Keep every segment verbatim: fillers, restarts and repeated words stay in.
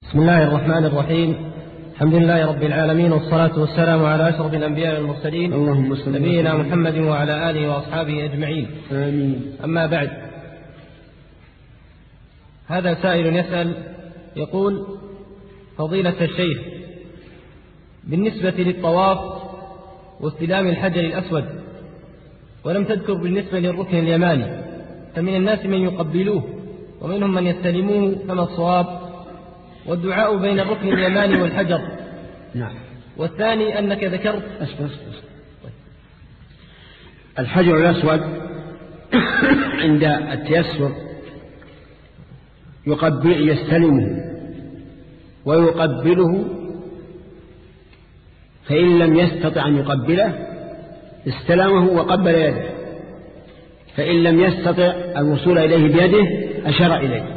بسم الله الرحمن الرحيم. الحمد لله رب العالمين، والصلاة والسلام على أشرف الأنبياء والمرسلين نبينا محمد وعلى آله وأصحابه أجمعين. آمين. أما بعد، هذا سائل يسأل يقول: فضيلة الشيخ، بالنسبة للطواف واستلام الحجر الأسود، ولم تذكر بالنسبة للركن اليماني، فمن الناس من يقبلوه ومنهم من يستلموه، فما الصواب؟ والدعاء بين الركن اليماني والحجر. نعم. والثاني أنك ذكرت أسفل أسفل. الحجر الأسود عند التيسر يقبل يستلمه ويقبله، فإن لم يستطع أن يقبله استلمه وقبل يده، فإن لم يستطع الوصول إليه بيده أشار إليه.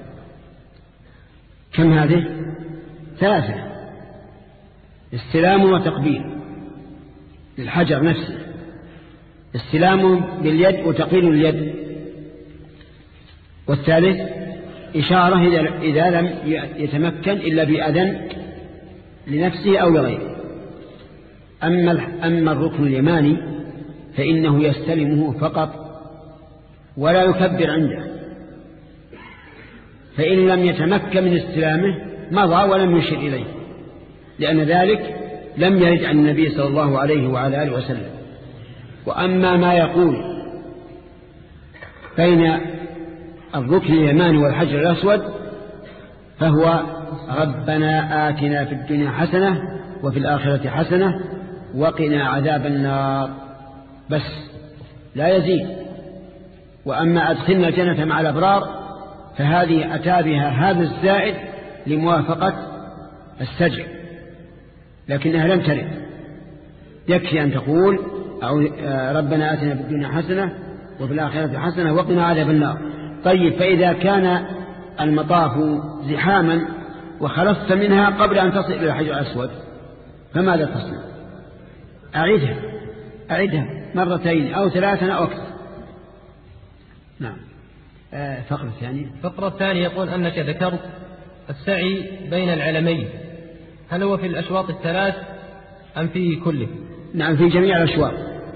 كم هذه؟ ثلاثة: استلام وتقبيل للحجر نفسه، استلام باليد وتقبيل اليد، والثالث إشارة إذا لم يتمكن إلا بأذن لنفسه أو لغيره. أما أما الركن اليماني فإنه يستلمه فقط ولا يكبر عنده، فإن لم يتمكن من استلامه مضى ولم يشر إليه، لأن ذلك لم يرد عن النبي صلى الله عليه وعلى آله وسلم. وأما ما يقول بين الركن اليماني والحجر الأسود فهو: ربنا آتنا في الدنيا حسنة وفي الآخرة حسنة وقنا عذاب النار، بس لا يزيد. وأما أدخلنا الجنة مع الأبرار فهذه أتى بها هذا الزائد لموافقة السجع، لكنها لم ترد. يكفي أن تقول: ربنا آتنا في الدنيا حسنة وفي الآخرة حسنة وقنا عذاب النار. طيب، فإذا كان المطاف زحاما وخلصت منها قبل أن تصل إلى الحجر الأسود فماذا تصنع؟ أعيدها أعيدها مرتين أو ثلاثة أو أكثر. نعم. فقرة ثانية. فقرة ثانية يقول أنك ذكرت السعي بين العلمين، هل هو في الأشواط الثلاث أم في كله؟ نعم، في جميع الأشواط.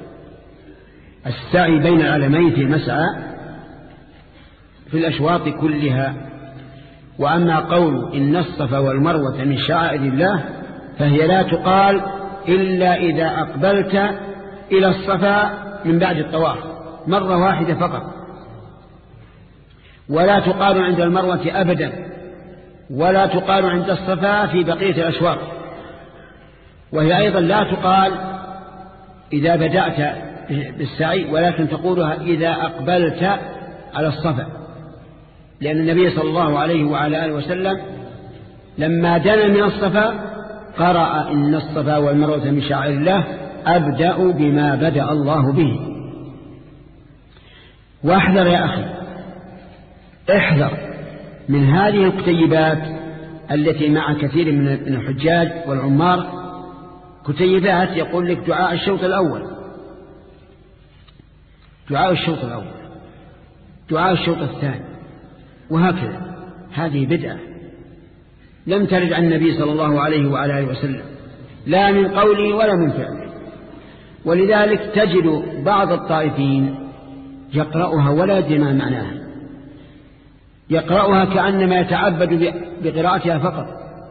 السعي بين العلمين في مسعى في الأشواط كلها. وأما قول إن الصفا والمروة من شعائر الله فهي لا تقال إلا إذا أقبلت إلى الصفا من بعد الطواف مرة واحدة فقط، ولا تقال عند المروة أبدا، ولا تقال عند الصفا في بقية الأشواط. وهي أيضا لا تقال إذا بدأت بالسعي، ولكن تقولها إذا أقبلت على الصفا، لأن النبي صلى الله عليه وعلى آله وسلم لما دنا من الصفا قرأ إن الصفا والمروة من شعائر الله أبدأ بما بدأ الله به. واحذر يا أخي، احذر من هذه الكتيبات التي مع كثير من الحجاج والعمار، كتيبات يقول لك دعاء الشوط الأول، دعاء الشوط الأول، دعاء الشوط الثاني، وهكذا. هذه بدعة لم ترد عن النبي صلى الله عليه وعلى آله وسلم، لا من قوله ولا من فعله. ولذلك تجد بعض الطائفين يقرأها ولا يدري ما معناها، يقرأها كأنما يتعبد بقراءتها فقط.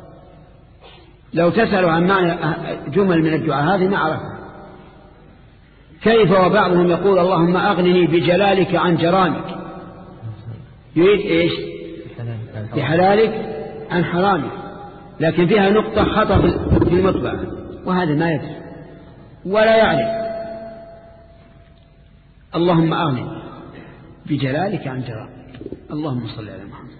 لو تسألوا عن معنى جمل من الدعاء هذه ما عرفها. كيف وبعضهم يقول: اللهم أغنني بجلالك عن جرامك، يريد إيش؟ بحلالك عن حرامك، لكن فيها نقطة خطأ في المطبع، وهذا ما يدري ولا يعرف. اللهم أغنني بجلالك عن جرامك، اللهم صل على محمد.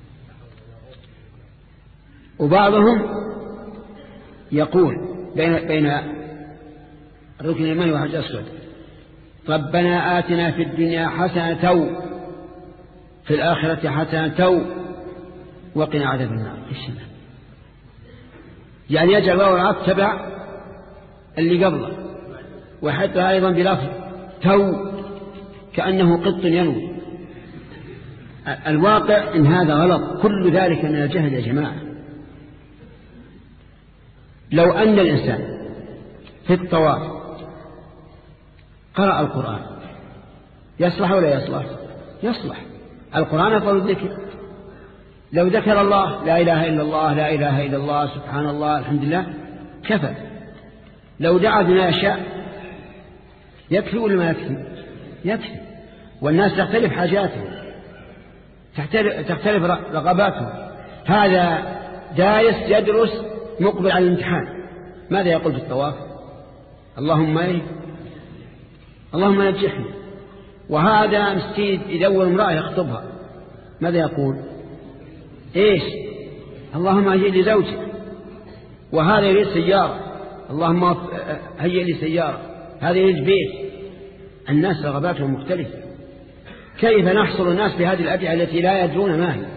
وبعضهم يقول بين بين الركن اليماني والحجر الأسود: ربنا آتنا في الدنيا حسنة في الآخرة حسنة وقنا عذاب النار. يعني يجعل واو العطف تبع اللي قبله، وحتى أيضا بلفظ تو كأنه قط ينوي. الواقع إن هذا غلط، كل ذلك من الجهل يا جماعة، لو أن الإنسان في الطواف قرأ القرآن يصلح ولا يصلح؟ يصلح. القرآن أفضل الذكر. لو ذكر الله لا إله إلا الله لا إله إلا الله سبحان الله الحمد لله كفى. لو دعا بما يشاء يكفي ولا ما يكفي؟ يكفي. والناس تختلف حاجاتهم تختلف رغباتهم. هذا دايس يدرس مقبل على الامتحان ماذا يقول في الطواف؟ اللهم ايه اللهم نجحني. وهذا مسكين يدور امرأة يخطبها ماذا يقول؟ ايش؟ اللهم هيئ لي زوجي. وهذا يريد سيارة اللهم هيئ لي سيارة. هذا يريد بيت. الناس رغباتهم مختلفة. كيف نحصر الناس بهذه الأدعية التي لا يدرون ما هي؟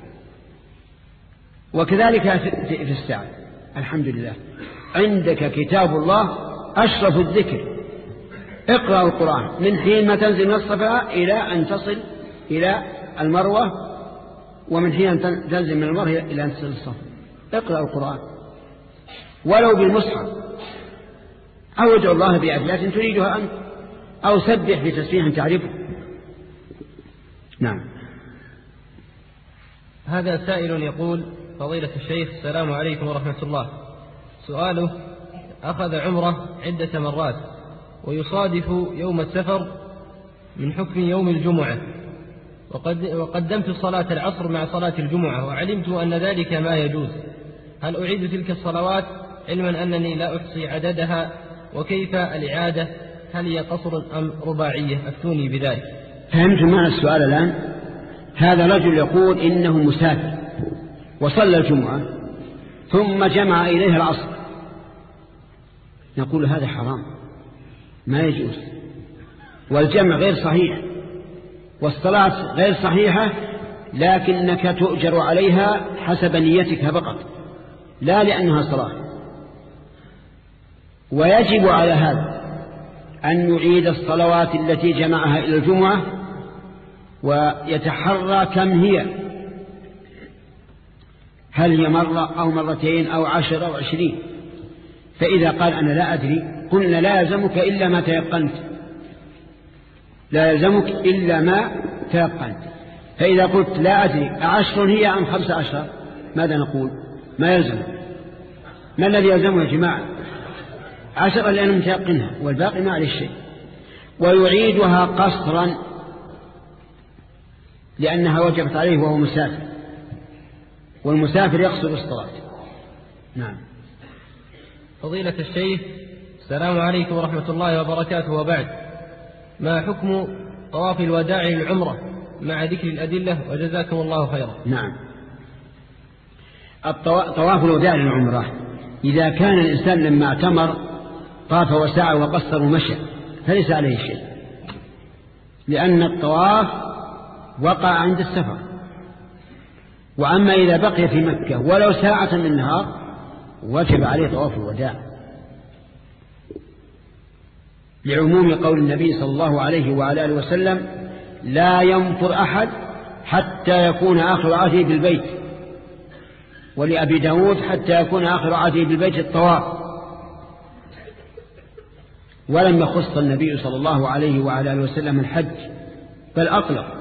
وكذلك في الساعة الحمد لله عندك كتاب الله أشرف الذكر. اقرأ القرآن من حين ما تنزل من الصفا إلى أن تصل إلى المروة ومن حين أن تنزل من المروة إلى أن تصل الصفا. اقرأ القرآن ولو بالمصحف أو ادعو الله بأبيات تريدها أنت أو سبح بتسبيح تعرفه. نعم. هذا سائل يقول فضيلة الشيخ السلام عليكم ورحمة الله. سؤاله أخذ عمره عدة مرات ويصادف يوم السفر من حكم يوم الجمعة وقد وقدمت صلاة العصر مع صلاة الجمعة وعلمت أن ذلك ما يجوز. هل أعيد تلك الصلوات علما أنني لا أحصي عددها؟ وكيف الإعادة؟ هل هي قصر أم رباعية؟ أفتوني بذلك. فهمت معنى السؤال الآن. هذا رجل يقول إنه مسافر وصلى الجمعة ثم جمع إليها العصر. نقول هذا حرام ما يجوز والجمع غير صحيح والصلاة غير صحيحة لكنك تؤجر عليها حسب نيتك فقط لا لأنها صلاة. ويجب على هذا أن يعيد الصلوات التي جمعها إلى الجمعة ويتحرى كم هي، هل هي مرة أو مرتين أو عشر أو عشرين. فإذا قال أنا لا أدري قلنا لا يلزمك إلا ما تيقنت لا يلزمك إلا ما تيقنت. فإذا قلت لا أدري عشر هي أم خمس عشر ماذا نقول؟ ما يلزم. ما الذي يلزمه يا جماعة؟ عشر لأنه متيقنها والباقي ما عليه شيء. ويعيدها قصرا لأنها وجبت عليه وهو مسافر والمسافر يقصر الصلاة. نعم. فضيلة الشيخ السلام عليكم ورحمة الله وبركاته. وبعد، ما حكم طواف الوداع للعمرة مع ذكر الأدلة وجزاكم الله خيرا؟ نعم. طواف الوداع للعمرة إذا كان الإنسان لما اعتمر طاف وسعى وقصر ومشى فليس عليه شيء لأن الطواف وقع عند السفر. وأما إذا بقي في مكة ولو ساعة من النهار وجب عليه طواف الوداع لعموم قول النبي صلى الله عليه وعلى آله وسلم لا ينفر أحد حتى يكون آخر عهده بالبيت. ولأبي داود حتى يكون آخر عهده بالبيت الطواف. ولم يخص النبي صلى الله عليه وعلى آله وسلم الحج بل أطلق.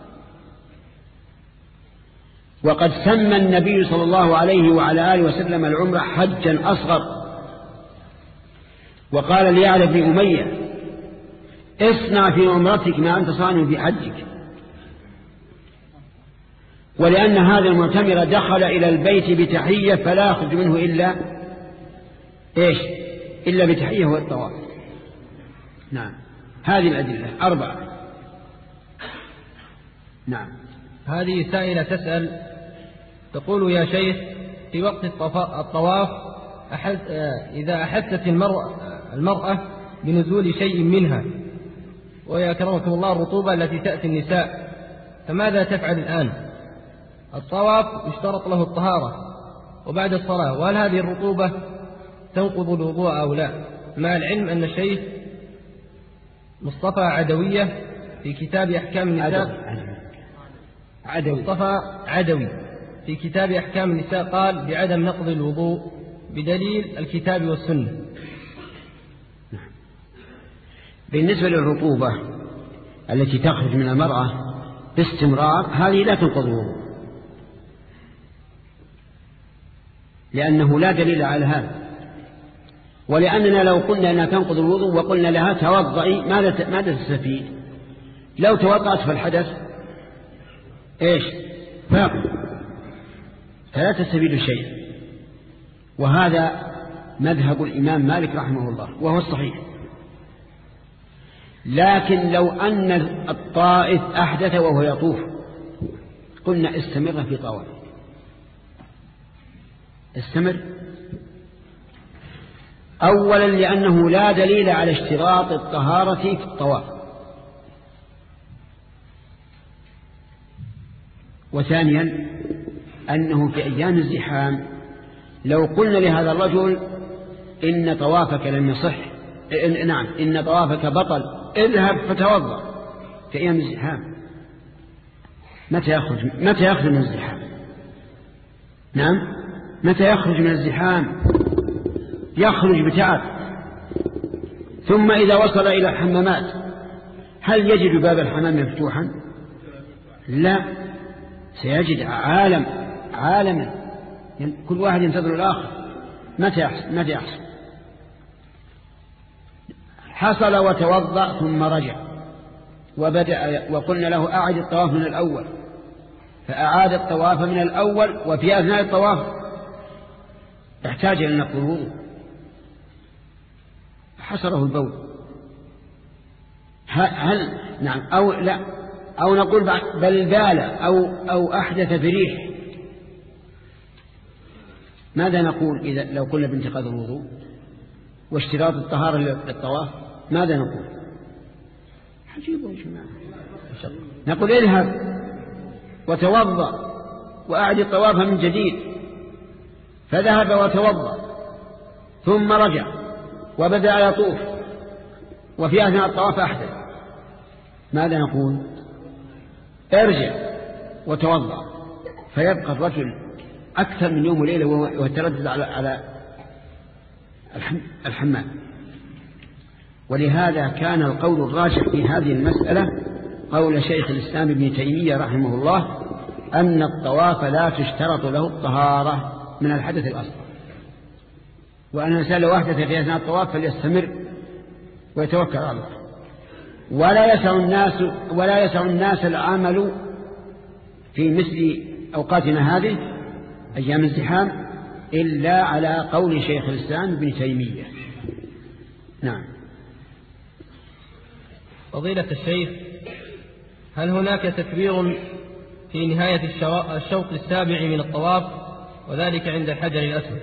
وقد سمى النبي صلى الله عليه وعلى آله وسلم العمرة حجا أصغر. وقال ليعلى بن أمية اصنع في عمرتك ما أنت صانع في حجك. ولأن هذا المعتمر دخل إلى البيت بتحية فلا يخرج منه إلا إيش إلا بتحية والطواف. نعم. هذه الأدلة أربعة. نعم. هذه سائلة تسأل تقول يا شيخ في وقت الطواف أحد إذا أحست المرأة, المرأة بنزول شيء منها ويا كرمكم الله الرطوبة التي تأتي النساء فماذا تفعل الآن؟ الطواف يشترط له الطهارة وبعد الصلاة، وهل هذه الرطوبة تنقض الوضوء أو لا؟ مع العلم أن الشيخ مصطفى عدوية في كتاب أحكام النساء عدوي. مصطفى عدوي في كتاب أحكام النساء قال بعدم نقض الوضوء بدليل الكتاب والسنة. بالنسبة للرطوبة التي تخرج من المرأة باستمرار هذه لا تنقض الوضوء، لأنه لا دليل على هذا، ولأننا لو قلنا أنها تنقض الوضوء وقلنا لها توضئي ماذا تستفيد؟ لو توضأت فالحدث إيش؟ باقي، فلا تستفيد شيء. وهذا مذهب الإمام مالك رحمه الله وهو الصحيح. لكن لو أن الطائف أحدث وهو يطوف قلنا استمر في طواف، استمر. أولا لأنه لا دليل على اشتراط الطهارة في الطواف، وثانيا أنه في أيام الزحام لو قلنا لهذا الرجل إن طوافك لم يصح، إن نعم إن طوافك بطل اذهب فتوضأ في أيام الزحام، متى يخرج متى يخرج من الزحام؟ نعم متى يخرج من الزحام؟ يخرج بتعب، ثم إذا وصل إلى الحمامات هل يجد باب الحمام مفتوحا؟ لا، سيجد عالم عالما كل واحد ينتظر الآخر. متى يحصل؟ متى يحصل؟ حصل وتوضأ ثم رجع وبدأ وقلنا له أعد الطواف من الأول، فأعاد الطواف من الأول، وفي أثناء الطواف احتاج إلى نقض الوضوء، حصره البول. هل نعم أو لا، أو نقول بل بال أو أو أحدث بريح، ماذا نقول إذا لو قلنا بانتقاض الوضوء واشتراط الطهارة للطواف؟ ماذا نقول؟ عجيب يا جماعة. نقول اذهب وتوضأ وأعد الطواف من جديد، فذهب وتوضأ ثم رجع وبدأ يطوف وفي أثناء الطواف أحدث، ماذا نقول؟ ارجع وتوضأ، فيبقى الرجل أكثر من يوم وليلة ويتردد على على الحمام. ولهذا كان القول الراجح في هذه المسألة قول شيخ الإسلام ابن تيمية رحمه الله أن الطواف لا تشترط له الطهارة من الحدث الأصغر، وأن الإنسان لو أحدث في أثناء الطواف فليستمر ويتوكل على الله. ولا يسع الناس ولا يسع الناس العمل في مثل أوقاتنا هذه أيام الزحام إلا على قول شيخ الإسلام ابن تيمية. نعم. فضيلة الشيخ، هل هناك تكبير في نهاية الشوط السابع من الطواف وذلك عند الحجر الأسود؟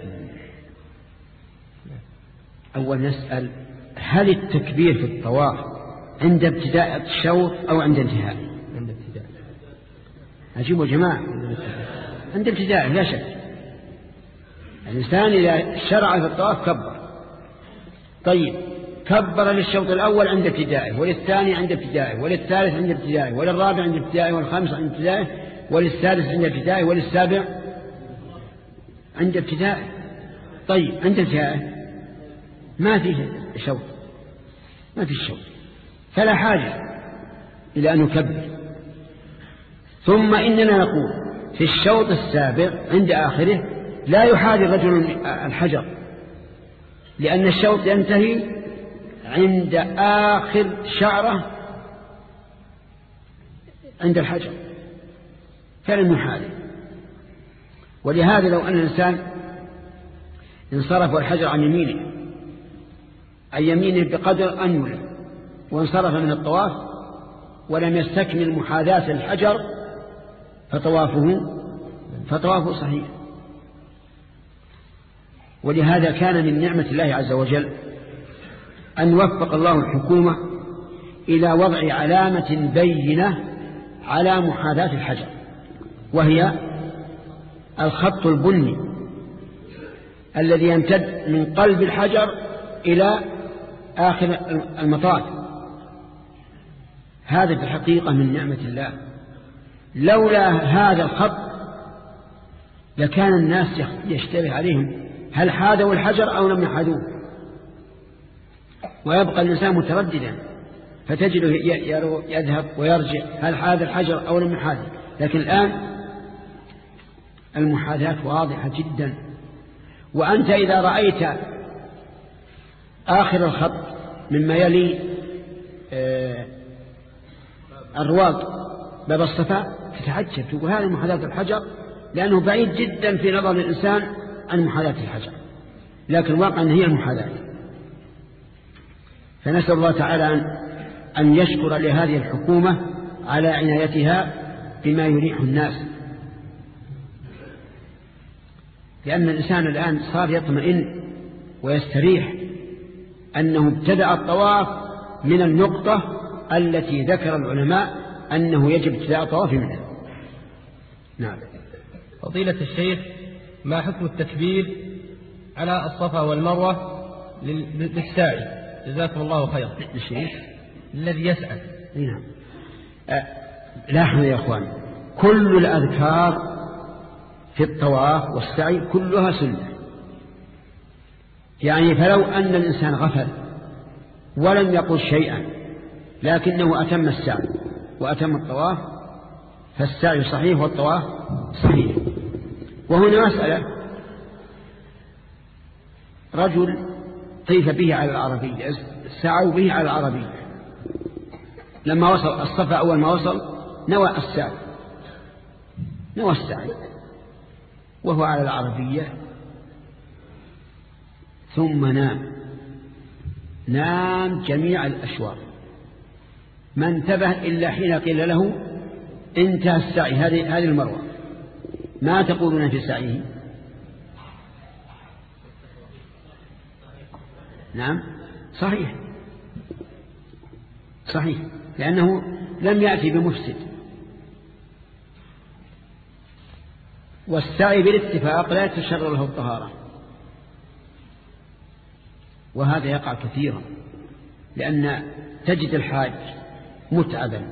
أول نسأل هل التكبير في الطواف عند ابتداء الشوط أو عند انتهاء؟ عند ابتداء. أجيبوا جماعة، عند ابتداء لا شك. الإنسان إذا شرع في الطواف كبر. طيب كبر للشوط الأول عند ابتدائه، وللثاني عند ابتدائه، وللثالث عند ابتدائه، وللرابع عند ابتدائه، والخامس عند ابتدائه، وللسادس عند ابتدائه، وللسابع عند ابتدائه. طيب عند ابتدائه ما فيه شوط، ما فيه شوط، فلا حاجة إلى أن نكبر. ثم إننا نقول في الشوط السابع عند آخره لا يحاذي الرجل الحجر، لأن الشوط ينتهي عند آخر شعرة عند الحجر، فلن يحاذي. ولهذا لو أن الإنسان انصرف والحجر عن يمينه عن يمينه بقدر أنمله وانصرف من الطواف ولم يستكمل محاذاة الحجر فطوافه فطوافه صحيح. ولهذا كان من نعمة الله عز وجل أن وفق الله الحكومة إلى وضع علامة بينة على محاذاة الحجر، وهي الخط البني الذي يمتد من قلب الحجر إلى آخر المطاف. هذا في الحقيقة من نعمة الله. لولا هذا الخط لكان الناس يشتبه عليهم هل حاذوا الحجر أو لم يحاذوه، ويبقى الإنسان مترددا، فتجده يذهب ويرجع هل حاذ الحجر أو لم يحاذه. لكن الآن المحاذاة واضحة جدا. وأنت إذا رأيت آخر الخط مما يلي الرواق باب الصفاء تتعجب، تقول هذا محاذاة الحجر، لأنه بعيد جدا في نظر الإنسان عن محاذاة الحجر، لكن الواقع أنه هي المحاذاة. فنسأل الله تعالى أن يشكر لهذه الحكومة على عنايتها بما يريح الناس، لأن الإنسان الآن صار يطمئن ويستريح أنه ابتدأ الطواف من النقطة التي ذكر العلماء أنه يجب ابتداء الطواف منها. نعم. فضيلة الشيخ، ما حكم التكبير على الصفا والمروة للساعي؟ جزاكم الله خيرا. الشيخ الذي يسعى. نعم. أه لاحظوا يا أخوان، كل الأذكار في الطواف والسعي كلها سنة. يعني فلو أن الإنسان غفل ولم يقل شيئا لكنه أتم السعي وأتم الطواف فالسعي صحيح والطواف صحيح. وهنا مسألة، رجل طيف به على العربية، سعوا به على العربية، لما وصل الصفا أول ما وصل نوى السعي نوى السعي وهو على العربية، ثم نام نام جميع الأشواط، ما انتبه إلا حين قيل له انتهى السعي، هذه هذه المروة. ما تقولون في سعيه؟ نعم صحيح صحيح، لأنه لم يأتي بمفسد. والسعي بالاتفاق لا يتشرع له الطهارة، وهذا يقع كثيرا، لأن تجد الحاج متعبا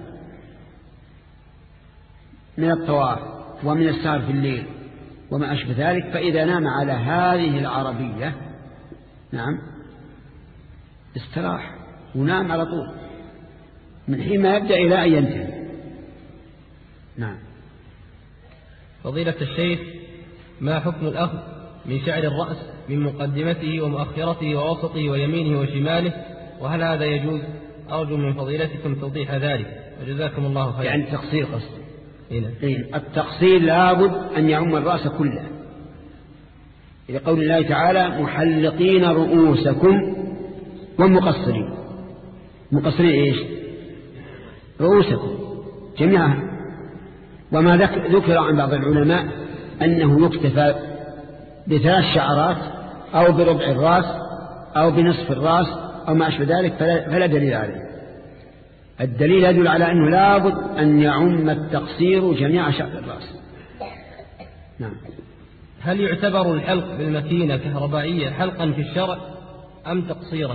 من الطواف ومن السهر في الليل وما أشبه ذلك، فإذا نام على هذه العربية نعم استراح ونام على طول من حين ما يبدأ إلى أن ينتهي. نعم. فضيلة الشيخ، ما حكم الأخذ من شعر الرأس من مقدمته ومؤخرته ووسطه ويمينه وشماله، وهل هذا يجوز؟ أرجو من فضيلتكم توضيح ذلك وجزاكم الله خيرا. يعني التقصير قصد. هنا. التقصير لابد أن يعم الرأس كله، لقول الله تعالى محلقين رؤوسكم ومقصرين. مقصرين إيش؟ رؤوسكم جميعها. وما ذكر عن بعض العلماء أنه يكتفى بثلاث شعرات أو بربع الرأس أو بنصف الرأس أو ما أشبه ذلك، فلا دليل عليه. الدليل يدل على أنه لابد أن يعم التقصير جميع شعر الرأس. نعم. هل يعتبر الحلق بالماكينة كهربائية حلقا في الشرع أم تقصيرا؟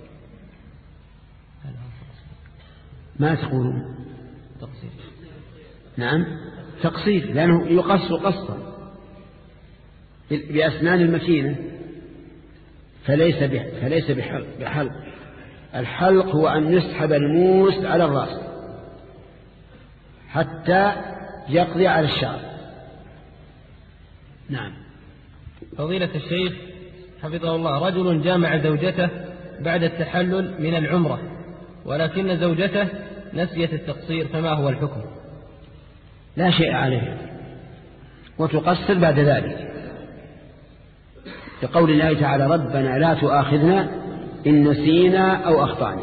ما تقولون؟ تقصير. نعم تقصير، لأنه يقص قصا بأسنان الماكينة، فليس فليس بحلق. بحلق الحلق هو أن يسحب الموس على الرأس حتى يقضي على الشعر. نعم. فضيلة الشيخ حفظه الله، رجل جامع زوجته بعد التحلل من العمرة ولكن زوجته نسيت التقصير، فما هو الحكم؟ لا شيء عليه، وتقصر بعد ذلك، لقول الله تعالى ربنا لا تؤاخذنا إن نسينا أو أخطأنا.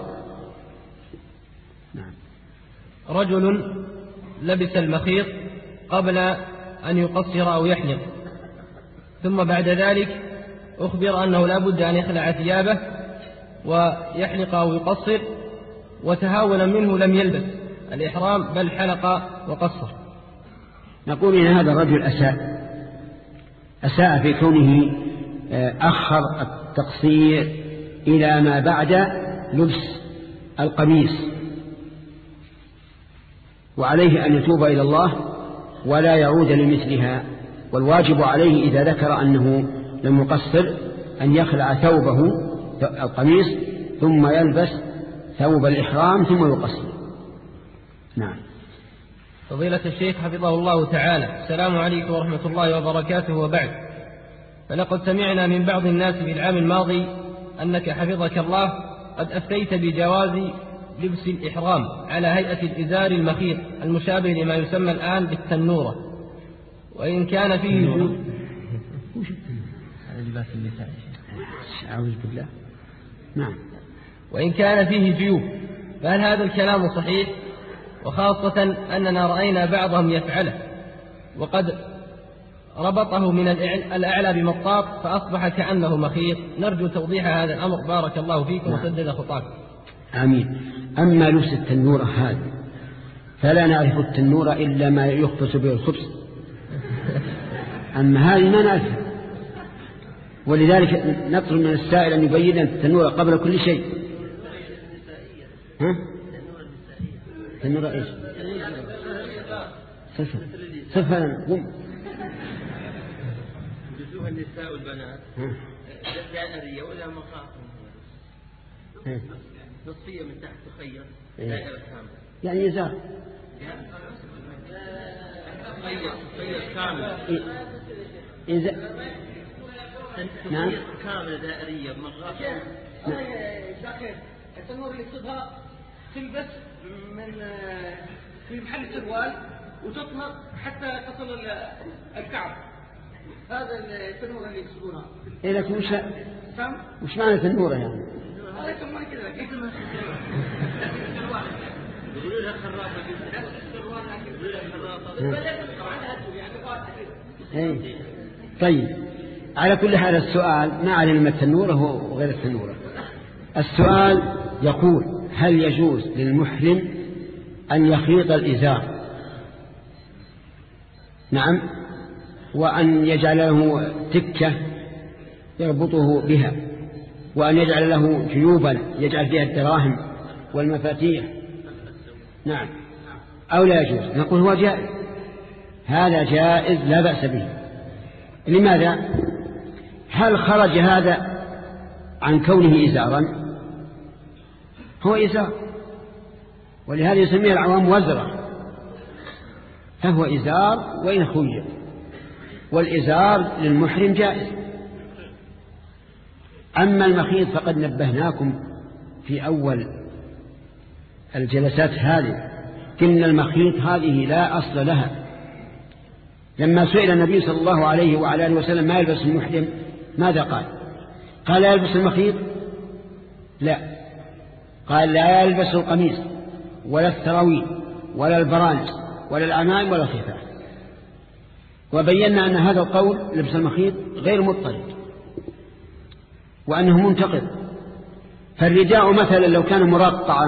نعم. رجل لبس المخيط قبل أن يقصر أو يحلق، ثم بعد ذلك أخبر أنه لا بد أن يخلع ثيابه ويحلق أو يقصر، وتهاونا منه لم يلبس الإحرام بل حلق وقصر. نقول إن هذا الرجل أساء أساء في كونه أخر التقصير إلى ما بعد لبس القميص، وعليه أن يتوب إلى الله ولا يعود لمثلها. والواجب عليه إذا ذكر أنه للمقصر أن يخلع ثوبه القميص ثم يلبس ثوب الإحرام ثم يقصر. نعم. فضيلة الشيخ حفظه الله تعالى، السلام عليكم ورحمة الله وبركاته، وبعد، فلقد سمعنا من بعض الناس في العام الماضي أنك حفظك الله قد أفتيت بجواز لبس الإحرام على هيئة الإزار المخيط المشابه لما يسمى الآن بالتنورة، وإن كان فيه جيوب. أعوذ بالله. نعم. وإن كان فيه جيوب، فهل هذا الكلام صحيح؟ وخاصة أننا رأينا بعضهم يفعله وقد ربطه من الأعلى بمطاط فأصبح كأنه مخيط. نرجو توضيح هذا الأمر، بارك الله فيكم وسدد خطاكم. آمين. أما لبس التنورة هذا فلا نعرف التنورة إلا ما يخبز به الخبز، أما هذه ما نعرفها، ولذلك نطلب من السائل أن يبين التنورة قبل كل شيء. ها؟ تنورة إيش؟ صفة صفة لنا قم. يلبسوها النساء والبنات دائرية ولا مخاط نصفية من تحت تخيط دائرة كاملة، يعني يزار تخيط تخيط كاملة. إذا نعم كاملة دائرية بمخاط. التنور اللي يقصدها تلبس من في محل السروال وتطمر حتى تصل الكعب، هذا التنور اللي يقصدونها. إيه لكن وش وش معنى التنورة يعني؟ هذا كمان كذا كيف ما يقولوا لها خرافة إيه. طيب، على كل حال السؤال ما علم التنورة وغير التنورة. السؤال يقول: هل يجوز للمحرم أن يخيط الإزار؟ نعم. وأن يجعل له تكة يربطه بها، وأن يجعل له جيوبا يجعل فيها الدراهم والمفاتيح. نعم. أو لا يجوز؟ نقول هو جائز، هذا جائز لا بأس به. لماذا؟ هل خرج هذا عن كونه إزارا؟ هو إزار، ولهذا يسميه العوام وزرة، فهو إزار وإن خير، والإزار للمحرم جائز. أما المخيط فقد نبهناكم في أول الجلسات هذه، قلنا المخيط هذه لا أصل لها. لما سئل النبي صلى الله عليه وعلى آله وسلم ما يلبس المحرم ماذا قال؟ قال لا يلبس المخيط؟ لا، قال لا يلبس القميص ولا السراويل ولا البرانس ولا العمائم ولا الخفاف. وبينا أن هذا القول لبس المخيط غير مضطرد وأنه منتقد. فالرداء مثلا لو كان مرقعا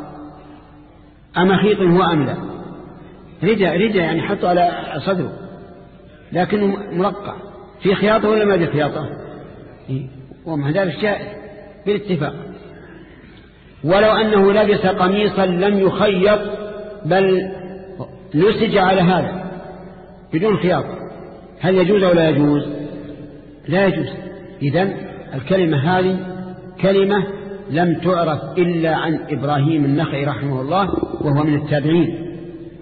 أمخيط هو أم لا؟ رداء رداء يعني حطه على صدره لكنه مرقع، في خياطة ولا ما في خياطة؟ ومع ذلك جائز بالاتفاق. ولو أنه لبس قميصا لم يخيط بل نسج على هذا بدون خياطة، هل يجوز أو لا يجوز؟ لا يجوز. إذن الكلمة هذه كلمة لم تعرف إلا عن إبراهيم النخعي رحمه الله وهو من التابعين،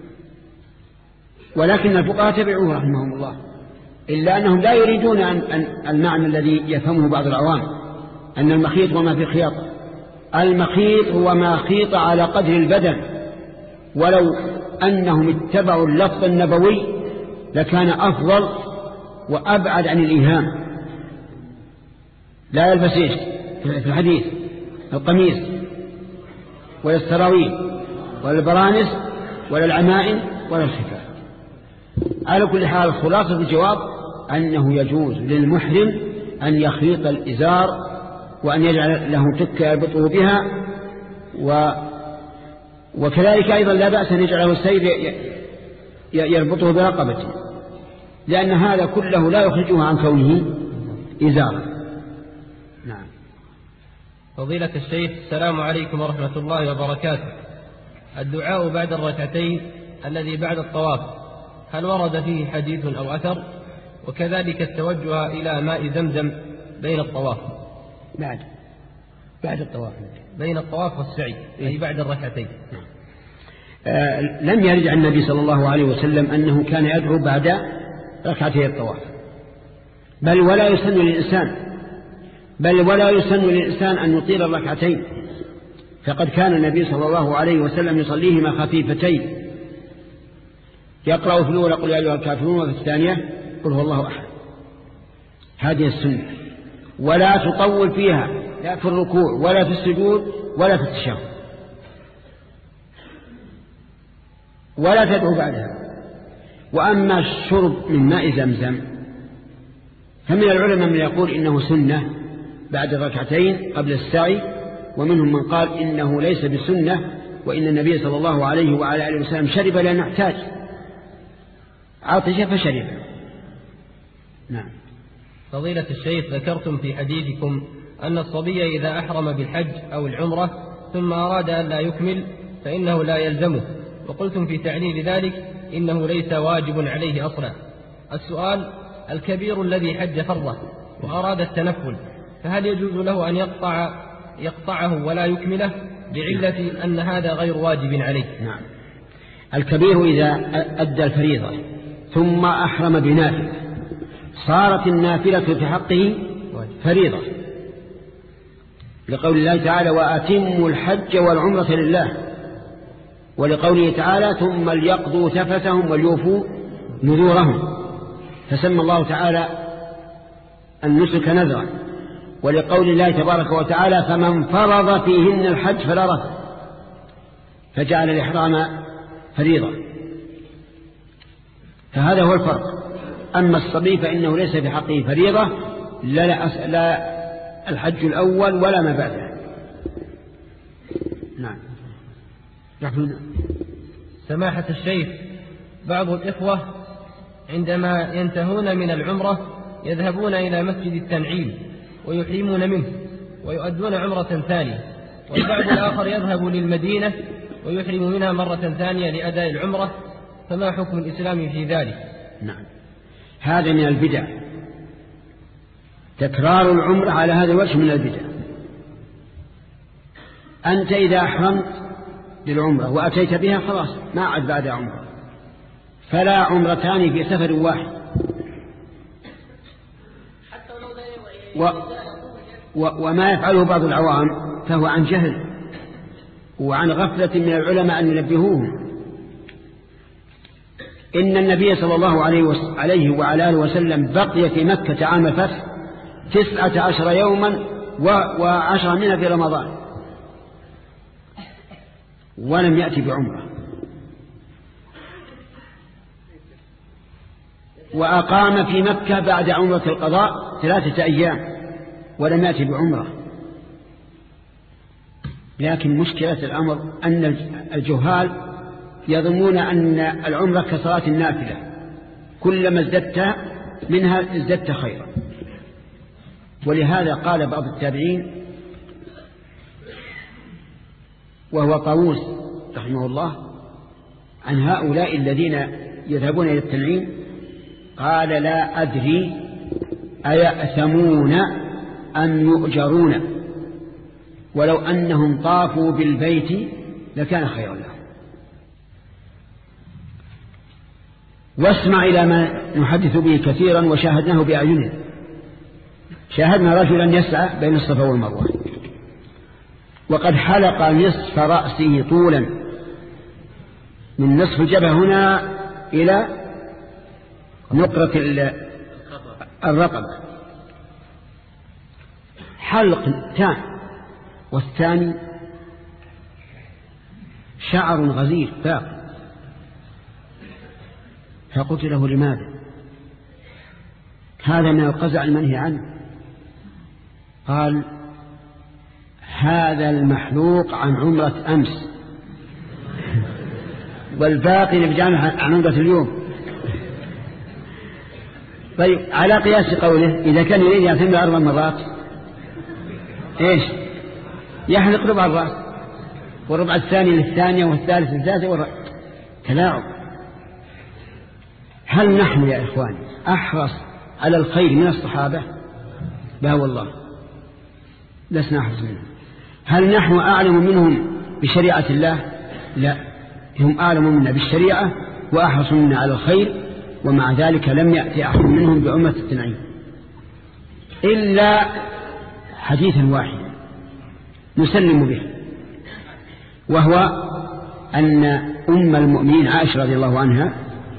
ولكن الفقهاء تبعوه رحمهم الله، إلا أنهم لا يريدون أن المعنى الذي يفهمه بعض العوام أن المخيط وما في خياطة. المخيط هو ما خيط على قدر البدن، ولو أنهم اتبعوا اللفظ النبوي لكان أفضل وأبعد عن الإيهام. لا يلبس إيش في الحديث؟ القميص ولا السراويل ولا البرانس ولا العمائم ولا الخفاف. على كل حال خلاصة الجواب أنه يجوز للمحرم أن يخيط الإزار وأن يجعل له تكة يربطه بها، و وكذلك أيضا لا بأس أن يجعله السيد يربطه برقبته، لأن هذا كله لا يخرجه عن كونه إزارا. نعم. فضيلة الشيخ، السلام عليكم ورحمة الله وبركاته. الدعاء بعد الركعتين الذي بعد الطواف هل ورد فيه حديث أو أثر؟ وكذلك التوجه إلى ماء زمزم بين الطواف بعد بعد الطواف بين الطواف والسعي أي بعد الركعتين. آه لم يرد عن النبي صلى الله عليه وسلم أنه كان يدعو بعد ركعتي الطواف، بل ولا يسن للإنسان بل ولا يسن للإنسان أن يطيل الركعتين، فقد كان النبي صلى الله عليه وسلم يصليهما خفيفتين، يقرأ في الأولى قل يا أيها الكافرون وفي الثانية قل هو الله أحد. هذه السنة، ولا تطول فيها لا في الركوع ولا في السجود ولا في التشهد، ولا تدعو بعدها. وأما الشرب من ماء زمزم فمن العلماء من يقول إنه سنة بعد الركعتين قبل السعي، ومنهم من قال إنه ليس بسنة، وإن النبي صلى الله عليه وعلى آله وسلم شرب لأن احتاج، عطش فشرب. نعم. فضيلة الشيخ، ذكرتم في حديثكم أن الصبي إذا أحرم بالحج أو العمرة ثم أراد أن لا يكمل فإنه لا يلزمه، وقلتم في تعليل ذلك إنه ليس واجب عليه أصلا. السؤال: الكبير الذي حج فرضه وأراد التنفل فهل يجوز له أن يقطع يقطعه ولا يكمله بعلة أن هذا غير واجب عليه؟ نعم. الكبير إذا أدى الفريضة ثم أحرم بنافلة صارت النافلة في حقه فريضة، لقول الله تعالى وأتموا الحج والعمرة لله، ولقوله تعالى ثم ليقضوا تفثهم وليوفوا نذورهم، فسمى الله تعالى النسك نذرا. ولقول الله تبارك وتعالى فمن فرض فيهن الحج فلا رفث، فجعل الإحرام فريضة، فهذا هو الفرق. أما الصبي فإنه ليس في حقه فريضة، لا, لا, لا الحج الأول ولا ما بعده. نعم. سماحة الشيخ، بعض الإخوة عندما ينتهون من العمرة يذهبون إلى مسجد التنعيم ويحرمون منه ويؤدون عمرة ثانية، والبعض الآخر يذهب للمدينة ويحرم منها مرة ثانية لأداء العمرة، فما حكم الإسلام في ذلك؟ نعم. هذا من البدع، تكرار العمرة على هذا الوجه من البدع. أنت إذا أحرمت للعمرة وأتيت بها خلاص ما عاد بعد عمرة، فلا عمرتان في سفر واحد. و و وما يفعله بعض العوام فهو عن جهل وعن غفلة من العلماء أن ينبهوهم. إن النبي صلى الله عليه وعلى آله وسلم بقي في مكة عام الفتح تسعة عشر يوما وعشر منها في رمضان ولم يأتي بعمرة، وأقام في مكة بعد عمرة القضاء ثلاثة أيام ولم يأتي بعمرة. لكن مشكلة الأمر أن الجهال يظنون أن العمرة كصلاة النافلة، كلما ازددت منها ازددت خيرا. ولهذا قال بعض التابعين وهو طاووس رحمه الله عن هؤلاء الذين يذهبون إلى التنعيم، قال لا أدري أيأثمون أم يؤجرون، ولو أنهم طافوا بالبيت لكان خيرا لهم. واسمع إلى ما نحدث به كثيرا وشاهدناه بأعيننا. شاهدنا رجلا يسعى بين الصفا والمروة وقد حلق نصف رأسه طولا من نصف الجبهة هنا إلى نقرة الرقبة، حلق تام، والثاني شعر غزير باق. فقلت له لماذا؟ هذا من القزع المنهي عنه. قال هذا المحلوق عن عمرة أمس والباقي نبجعنا عن عمرة اليوم. طيب على قياس قوله إذا كان يريد يعتمد أربع مرات إيش يحلق ربع الرأس والربع الثاني للثانية والثالث للثالثة والرابع. تلاعب. هل نحن يا إخواني أحرص على الخير من الصحابة؟ لا والله، لسنا أحرص منهم. هل نحن أعلم منهم بشريعة الله؟ لا، هم أعلم منا بالشريعة وأحرص منا على الخير، ومع ذلك لم يأتي أحد منهم بعمرة التنعيم إلا حديثا واحدا نسلم به، وهو أن أم المؤمنين عائشة رضي الله عنها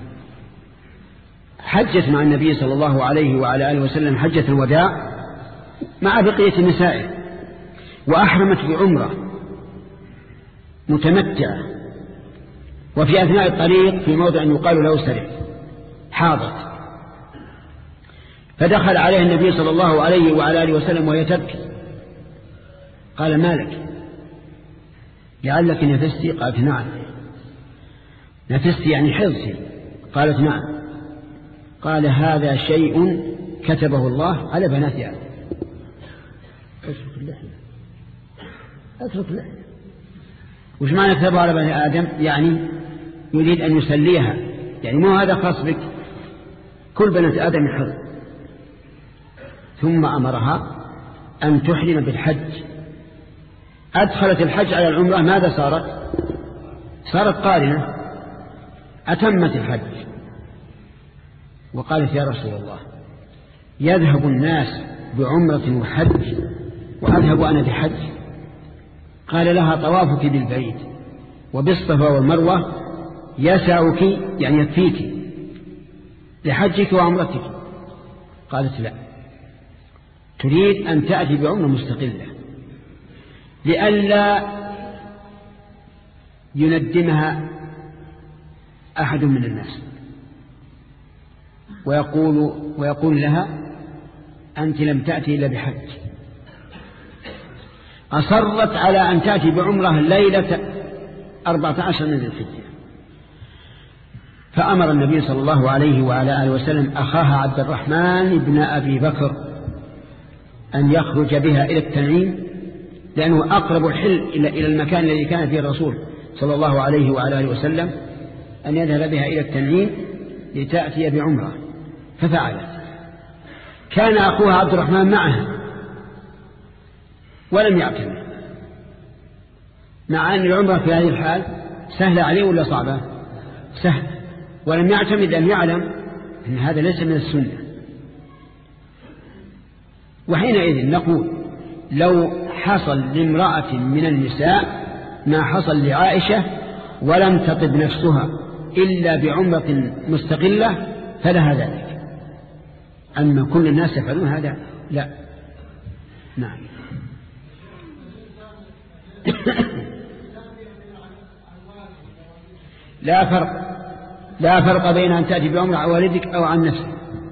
حجت مع النبي صلى الله عليه وعلى آله وسلم حجة الوداع مع بقية نسائه، وأحرمت بعمرة متمتعة، وفي أثناء الطريق في موضع يقال له سرع حاضت، فدخل عليه النبي صلى الله عليه وعلى آله وسلم وهي تبكي، قال: ما لك؟ لعلك نفستي؟ قالت: نعم. نفستي يعني حظتي؟ قالت: نعم. قال: هذا شيء كتبه الله على بنات آدم. اترك اللحية، اترك اللحية. وش معنى كتبه على بنات آدم؟ يعني يريد أن يسليها، يعني مو هذا خاص بك، كل بنات آدم حظ. ثم أمرها أن تحرم بالحج. أدخلت الحج على العمرة، ماذا صارت؟ صارت قارنة، أتمت الحج. وقالت: يا رسول الله، يذهب الناس بعمرة وحج وأذهب أنا بحج؟ قال لها: طوافك بالبيت وبالصفا والمروة يسعك، يعني يكفيك لحجك وعمرتك. قالت: لا، تريد أن تأتي بعمرة مستقلة لئلا يندمها أحد من الناس ويقول, ويقول لها: أنت لم تأتي إلا بحج. أصرت على أن تأتي بعمرة ليلة أربعة عشر من ذي الحجة. فأمر النبي صلى الله عليه وعلى آله وسلم أخاها عبد الرحمن بن أبي بكر أن يخرج بها إلى التنعيم، لأنه أقرب الحل إلى المكان الذي كان فيه الرسول صلى الله عليه وعلى آله وسلم، أن يذهب بها إلى التنعيم لتأتي بعمرة. ففعلت. كان أخوها عبد الرحمن معها ولم يعتمر، مع أن العمرة في هذه الحال سهلة عليه ولا صعبة؟ سهل، ولم يعتمد لأن يعلم أن هذا ليس من السنة. وحينئذ نقول: لو حصل لامرأة من النساء ما حصل لعائشة ولم تطب نفسها إلا بعمرة مستقلة فلها ذلك. أما كل الناس يفعلون هذا لا. نعم. لا فرق لا فرق بين أن تأتي بعمرة عن والدك أو عن نفسك.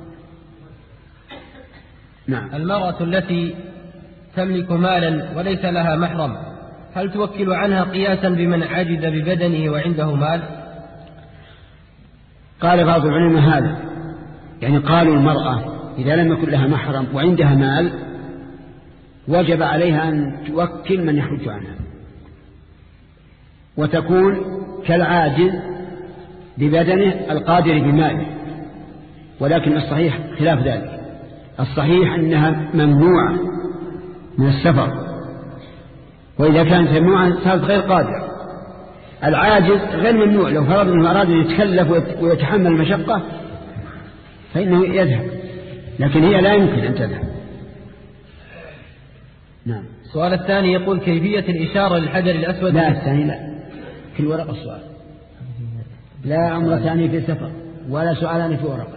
نعم. المرأة التي تملك مالا وليس لها محرم، هل توكل عنها قياسا بمن عجز ببدنه وعنده مال؟ قال بعض العلماء هذا، يعني قالوا المرأة إذا لم يكن لها محرم وعندها مال وجب عليها أن توكل من يحج عنها، وتكون كالعاجز ببدنه القادر بماله. ولكن الصحيح خلاف ذلك، الصحيح أنها ممنوعة من السفر، وإذا كانت ممنوعة صارت غير قادرة. العاجز غير ممنوع، لو فرض أنه أراد أن يتكلف ويتحمل المشقة فإنه يذهب، لكن هي لا يمكن أن تذهب. نعم. السؤال الثاني يقول: كيفية الإشارة للحجر الأسود؟ لا، الثاني لا، كل ورقة السؤال، لا عمرة ثانية في سفر ولا سؤالان في ورقة.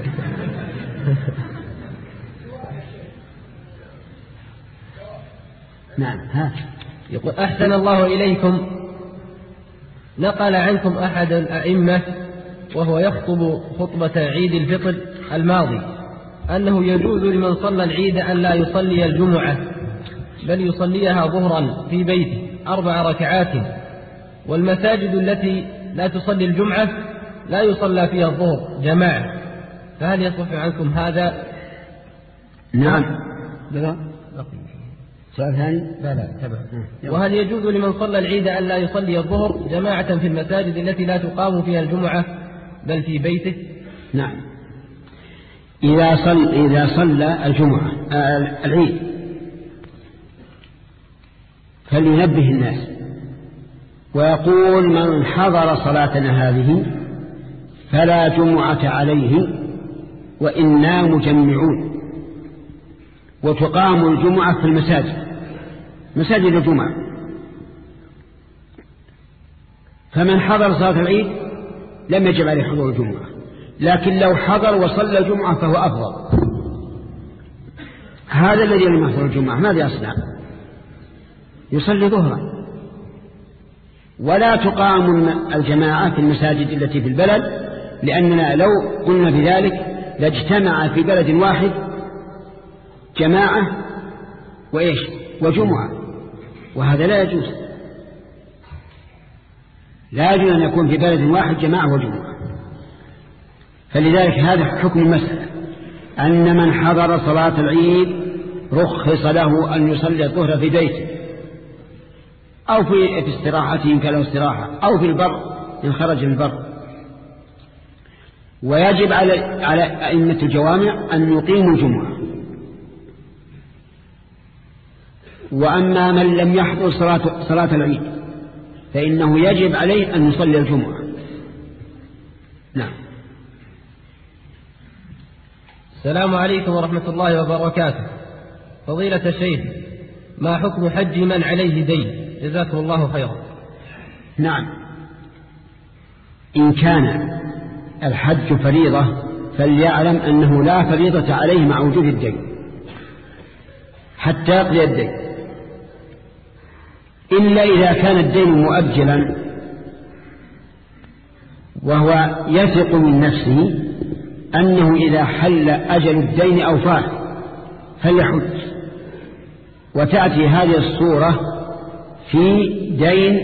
نعم. ها يقول: أحسن الله إليكم، نقل عنكم أحد الأئمة وهو يخطب خطبة عيد الفطر الماضي أنه يجوز لمن صلى العيد أن لا يصلي الجمعة بل يصليها ظهرا في بيته أربع ركعات، والمساجد التي لا تصلي الجمعة لا يصلى فيها الظهر جماعة، فهل يصح عنكم هذا؟ نعم. لا سؤال ثاني. لا لا تبع. وهل يجوز لمن صلى العيد أن لا يصلي الظهر جماعة في المساجد التي لا تقام فيها الجمعة بل في بيته؟ نعم. إذا صل إذا صلى الجمعة العيد فلينبه الناس ويقول من حضر صلاتنا هذه فلا جمعة عليه وإنا مجمعون. وتقام الجمعة في المساجد مساجد الجمعة، فمن حضر صلاة العيد لم يجب عليه حضور الجمعة، لكن لو حضر وصلى الجمعة فهو أفضل. هذا الذي لم يحضر الجمعة ماذا يصنع؟ يصلي ظهرا. ولا تقام الجماعة في المساجد التي في البلد، لأننا لو قلنا بذلك لاجتمع في بلد واحد جماعة وإيش وجمعة، وهذا لا يجوز. لا يجوز أن يكون في بلد واحد جماعة وجمعة. فلذلك هذا حكم المسألة، أن من حضر صلاة العيد رخص له أن يصلي الظهر في بيته أو في استراحته إن كان له استراحة، أو في البر إن خرج البر. ويجب على على أئمة الجوامع أن يقيموا الجمعة. وأما من لم يحضر صلاة, صلاة العيد فإنه يجب عليه أن يصلي الجمعة. نعم. السلام عليكم ورحمة الله وبركاته. فضيلة الشيخ، ما حكم حج من عليه دين؟ جزاكم الله خيرا. نعم، إن كان الحج فريضة فليعلم أنه لا فريضة عليه مع وجود الدين حتى يقضي الدين، إلا إذا كان الدين مؤجلا وهو يثق من نفسه أنه إذا حل أجل الدين أوفاه فليحج. وتأتي هذه الصورة في دين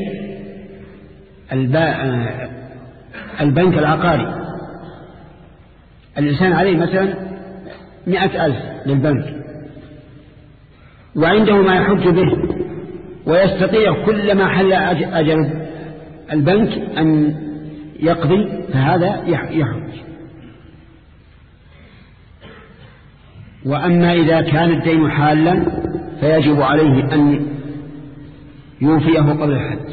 البنك العقاري. الإنسان عليه مثلا مئة ألف للبنك وعنده ما يحج به، ويستطيع كلما حل أجل البنك أن يقضي، فهذا يحج. وأما إذا كان الدين حالا فيجب عليه أن يوفيه قبل الحج.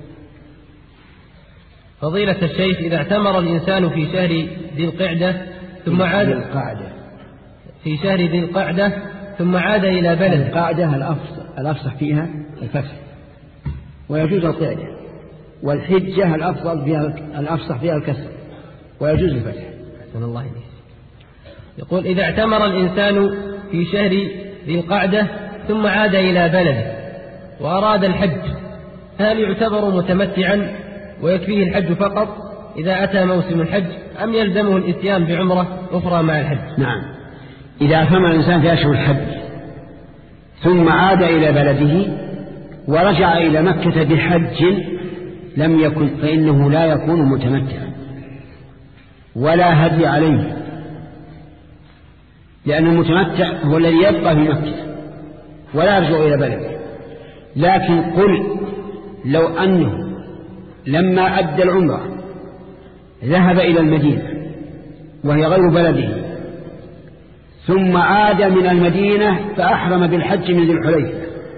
فضيلة الشيخ، إذا اعتمر الإنسان في شهر ذي القعدة ثم عاد القاعدة في شهر ذي القعدة ثم عاد إلى بلد. القاعدة الأفصح فيها الفتح ويجوز القعدة، والحجة الأفضل فيها الأفصح فيها الكسر ويجوز الفتح. أحسن الله إليك. يقول إذا اعتمر الإنسان في شهر ذي القعدة ثم عاد إلى بلده وأراد الحج، هل يعتبر متمتعا ويكفيه الحج فقط إذا أتى موسم الحج، أم يلزمه الإتيان بعمرة أخرى مع الحج؟ نعم، إذا اعتمر الإنسان في أشهر الحج ثم عاد إلى بلده ورجع إلى مكة بحج لم يكن، فإنه لا يكون متمتعا ولا هدي عليه، لأن المتمتع هو الذي يبقى في مكة ولا يرجع إلى بلده. لكن قل لو أنه لما أدى العمرة ذهب إلى المدينة وهي غير بلده ثم عاد من المدينة فأحرم بالحج من ذي الحليفة،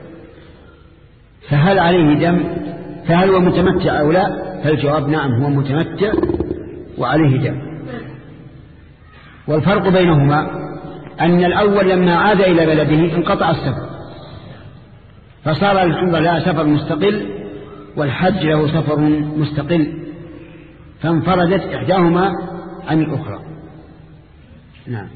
فهل عليه دم؟ فهل هو متمتع أو لا؟ فالجواب نعم، هو متمتع وعليه دم. والفرق بينهما أن الأول لما عاد إلى بلده انقطع السفر فصار العمرة لها سفر مستقل والحج له سفر مستقل، فانفردت إحداهما عن الأخرى. نعم.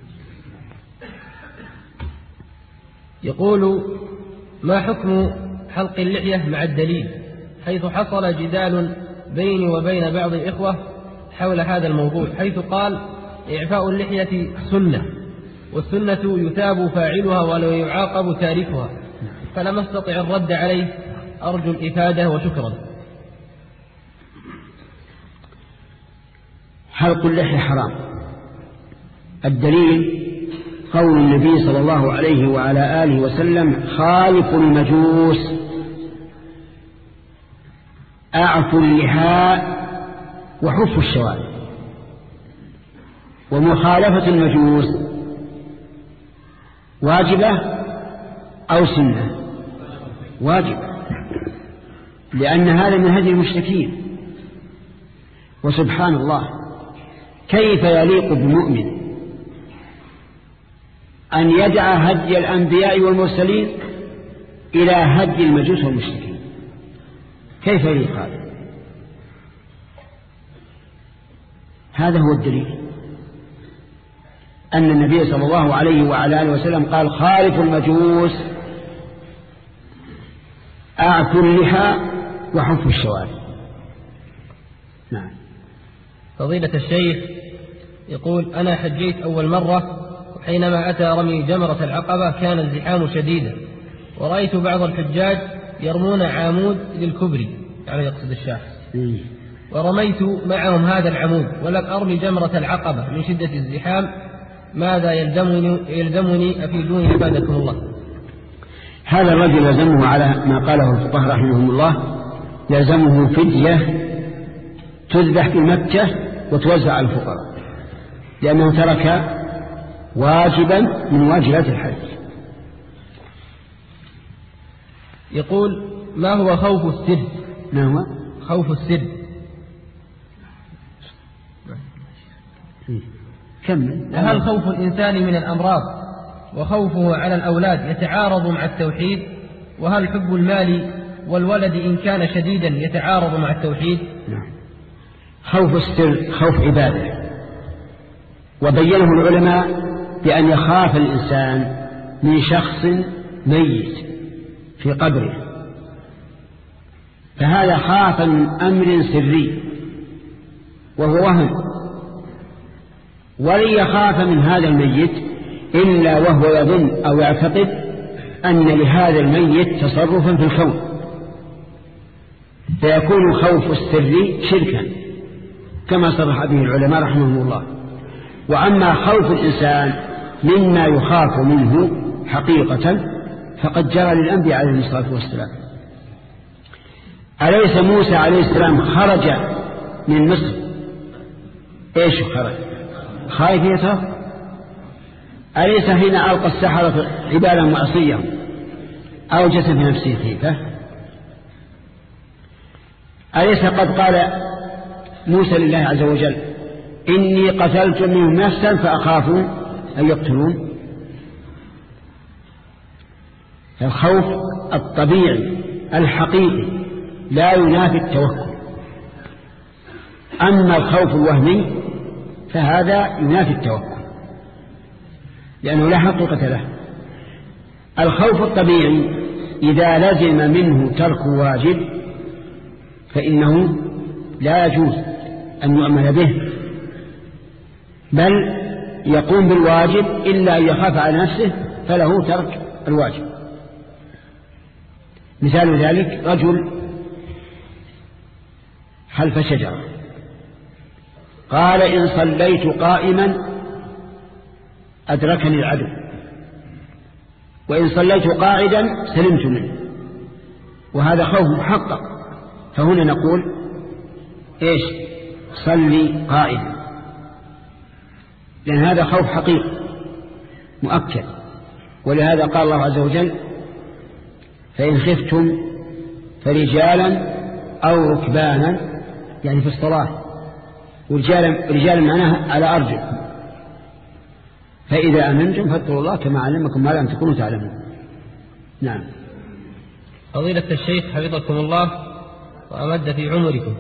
يقول ما حكم حلق اللحية مع الدليل، حيث حصل جدال بيني وبين بعض الإخوة حول هذا الموضوع، حيث قال إعفاء اللحية سنة والسنة يثاب فاعلها ولو يعاقب تاركها، فلم استطع الرد عليه، أرجو الإفادة وشكرا. حلق اللحية حرام. الدليل قول النبي صلى الله عليه وعلى آله وسلم خالف المجوس أعفوا اللحاء وحفوا الشوارب. ومخالفة المجوس واجبة أو سنة؟ واجبة، لأن هذا من هدي المشركين. وسبحان الله، كيف يليق بمؤمن أن يدع هدي الأنبياء والمرسلين إلى هدي المجوس والمشركين؟ كيف يليق هذا؟ هذا هو الدليل أن النبي صلى الله عليه وعلى آله وسلم قال: خالف المجوس أعفوا اللحى وحفوا الشوارب. نعم. فضيلة الشيخ يقول: أنا حجيت أول مرة، وحينما أتى رمي جمرة العقبة كان الزحام شديدا، ورأيت بعض الحجاج يرمون عامود للكبري، يعني يقصد الشاخص، ورميت معهم هذا العمود ولم أرمي جمرة العقبة من شدة الزحام، ماذا يلزمني, يلزمني أفيدوني أفادكم الله؟ هذا الرجل يلزمه على ما قاله الفقهاء رحمهم الله، يلزمه فدية تذبح في مكة وتوزع على الفقراء، لأنه ترك واجبا من واجبات الحج. يقول: ما هو خوف السد؟ ما هو خوف السد؟ كمل. وهل خوف الإنسان من الأمراض وخوفه على الأولاد يتعارض مع التوحيد؟ وهل حب المال والولد إن كان شديدا يتعارض مع التوحيد؟ نعم. خوف السر خوف عبادة، وبينه العلماء بأن يخاف الإنسان من شخص ميت في قبره، فهذا خاف من أمر سري وهو وهم، ولن يخاف من هذا الميت إلا وهو يظن أو يعتقد أن لهذا الميت تصرفا في الكون، فيكون خوف السر شركا كما صرح به العلماء رحمهم الله. وأما خوف الإنسان مما يخاف منه حقيقة فقد جرى للأنبياء عليه الصلاة والسلام. أليس موسى عليه السلام خرج من مصر إيش خرج؟ خايف يترف. أليس حين ألقى السحرة عبالا معصية أوجس في نفسه خيفة؟ أليس قد قال موسى لله عز وجل: إني قتلت منهم نفسا فأخاف أن يقتلون؟ الخوف الطبيعي الحقيقي لا ينافي التوكل، أما الخوف الوهمي فهذا ينافي التوكل لأنه لا حقيقة له. الخوف الطبيعي إذا لزم منه ترك واجب فإنه لا يجوز أن يؤمن به، بل يقوم بالواجب إلا أن يخاف على نفسه فله ترك الواجب. مثال ذلك رجل خلف شجرة قال: إن صليت قائما أدركني العدو، وإن صليت قاعدا سلمت منه، وهذا خوف محقق. فهنا نقول إيش؟ صلي قائدا، لأن هذا خوف حقيقي مؤكد. ولهذا قال الله عز وجل: فإن خفتم فرجالا أو ركبانا، يعني في الصلاة، ورجالا رجالا معناها على أرجل، فإذا أمنتم فاذكروا الله كما علمكم ما لم تكونوا تعلمون. نعم. فضيلة الشيخ حفظكم الله وأمد في عمركم،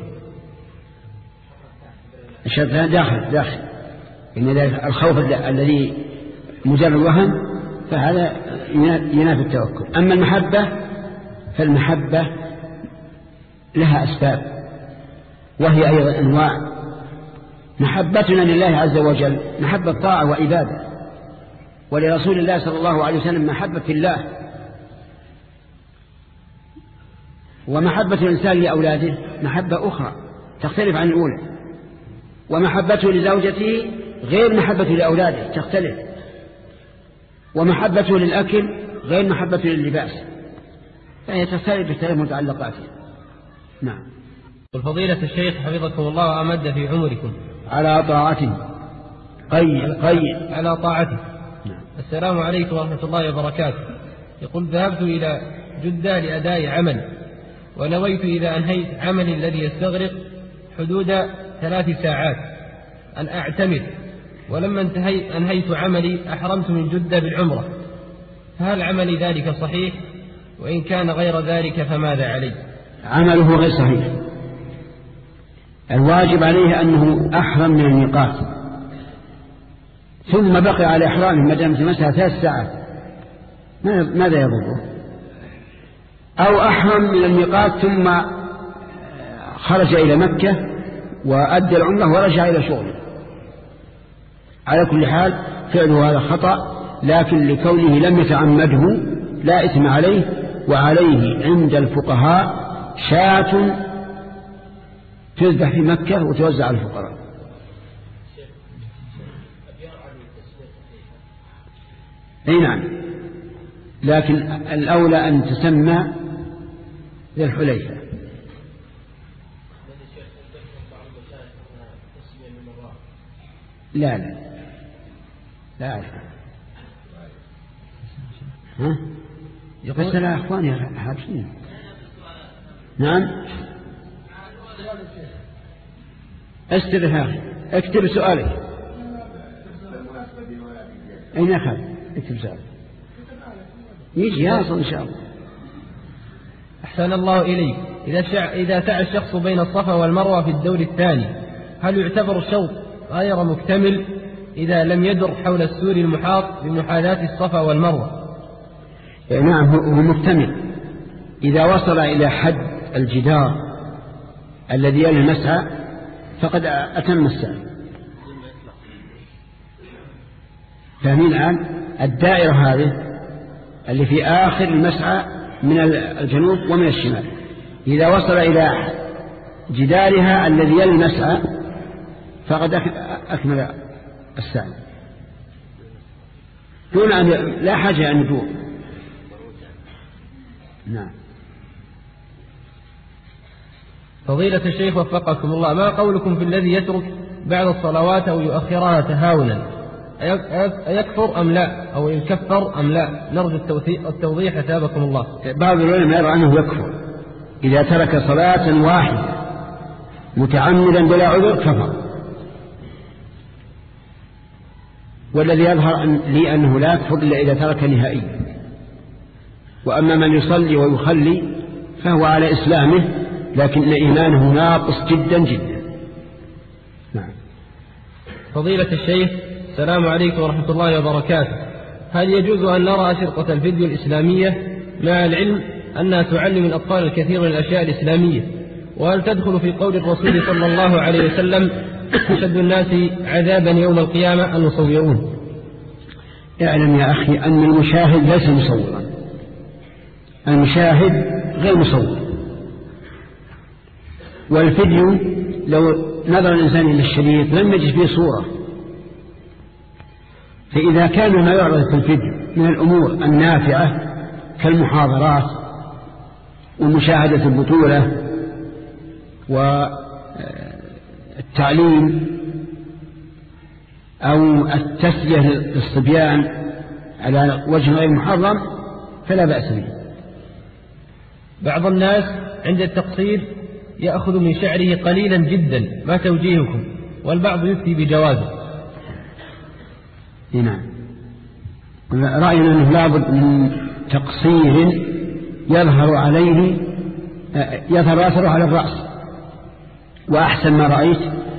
الشرط داخل داخل إن الخوف الذي مجرد وهم فهذا ينافي التوكل. أما المحبة فالمحبة لها أسباب، وهي أيضا أنواع. محبتنا لله عز وجل محبة طاعة وعبادة، ولرسول الله صلى الله عليه وسلم محبة في الله. ومحبة الإنسان لأولاده محبة أخرى تختلف عن الأولى، ومحبته لزوجته غير محبته لأولاده تختلف، ومحبته للأكل غير محبته لللباس، فهي تختلف باختلاف متعلقاتها. نعم. والفضيلة الشيخ حفظكم الله وأمد في عمركم، على طاعته قيد قيد على طاعته. نعم. السلام عليكم ورحمة الله وبركاته. يقول ذهبت إلى جدة لأداء عمل، ونويت إذا أنهيت عملي الذي يستغرق حدود ثلاث ساعات أن أعتمر، ولما انتهي أنهيت عملي أحرمت من جدة بالعمرة، فهل عملي ذلك صحيح؟ وإن كان غير ذلك فماذا علي؟ عمله غير صحيح. الواجب عليه أنه أحرم من الميقات ثم بقي على إحرامه ما دام تمسها ثلاث ساعات، ماذا يضره؟ أو أحرم من الميقات ثم خرج إلى مكة وأدى العمرة ورجع إلى شغله. على كل حال فعله هذا خطأ، لكن لكونه لم يتعمده لا إثم عليه، وعليه عند الفقهاء شاة تذبح في مكة وتوزع على الفقراء. أي نعم، لكن الأولى أن تسمى ذي الحليفة. لا لا لا أعرف. ها؟ بس لا أخواني حابسين. نعم استرها اكتب سؤالك. أين أخذ؟ اكتب سؤالك يجي يصل إن شاء الله. أحسن الله إليك. إذا, شع... إذا سعى الشخص بين الصفا والمروة في الدور الثاني، هل يعتبر الشوط غير مكتمل إذا لم يدر حول السور المحاط بمحاذاة الصفا والمروة؟ نعم هو مكتمل إذا وصل إلى حد الجدار الذي يلي المسعى فقد أتم السعي. فاهمين الآن؟ الدائرة هذه اللي في آخر المسعى من الجنوب ومن الشمال إذا وصل إلى جدارها الذي يلي المسعى فقد أكمل السعي دون أن لا حاجة أن يدور. نعم. فضيلة الشيخ وفقكم الله، ما قولكم في الذي يترك بعض الصلوات أو يؤخرها تهاونا، أيكفر أم لا، أو يكفر أم لا؟ نرجو التوضيح أثابكم الله. بعض العلماء يرى أنه يكفر إذا ترك صلاة واحدة متعمدا بلا عذر كفر، والذي يظهر لي أنه لا يكفر إلا إذا ترك نهائيا. وأما من يصلي ويخلي فهو على إسلامه لكن إيمانه ناقص جدا جدا. نعم. فضيلة الشيخ السلام عليكم ورحمة الله وبركاته. هل يجوز أن نرى أشرطة الفيديو الإسلامية مع العلم أنها تعلم الأطفال الكثير من الأشياء الإسلامية؟ وهل تدخل في قول الرسول صلى الله عليه وسلم أشد الناس عذابا يوم القيامة المصورون؟ اعلم يا أخي أن المشاهد ليس مصورا، المشاهد غير مصور. والفيديو لو نظر الإنسان إلى الشريط لم يجد فيه صورة. فإذا كان ما يعرض في الفيديو من الأمور النافعة كالمحاضرات ومشاهدة البطولة والتعليم أو التسلية للصبيان على وجه غير محرم فلا بأس به. بعض الناس عند التقصير يأخذ من شعره قليلا جدا، ما توجيهكم؟ والبعض يفتي بجوازه. نعم. رأينا أنه لابد من تقصير يظهر عليه يظهر أثره على الرأس. وأحسن ما رأيت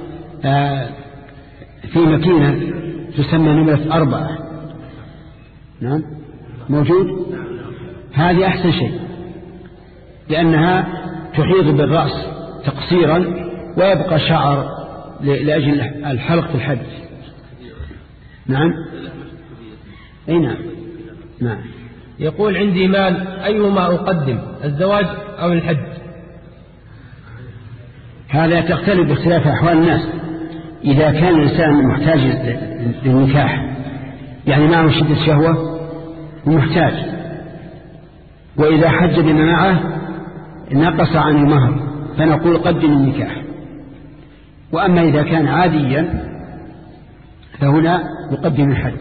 في مكينة تسمى نمرة أربعة. نعم موجود. هذه أحسن شيء لأنها تحيط بالرأس تقصيرا ويبقى شعر لأجل الحلق في الحد. نعم. أي نعم. نعم. يقول عندي مال أيهما أقدم، الزواج أو الحج؟ هذا تختلف باختلاف أحوال الناس. إذا كان الإنسان محتاج للنكاح يعني معه شدة شهوة ومحتاج، وإذا حج بما معه نقص عن المهر فنقول قدم النكاح. وأما إذا كان عاديا فهنا يقدم الحج.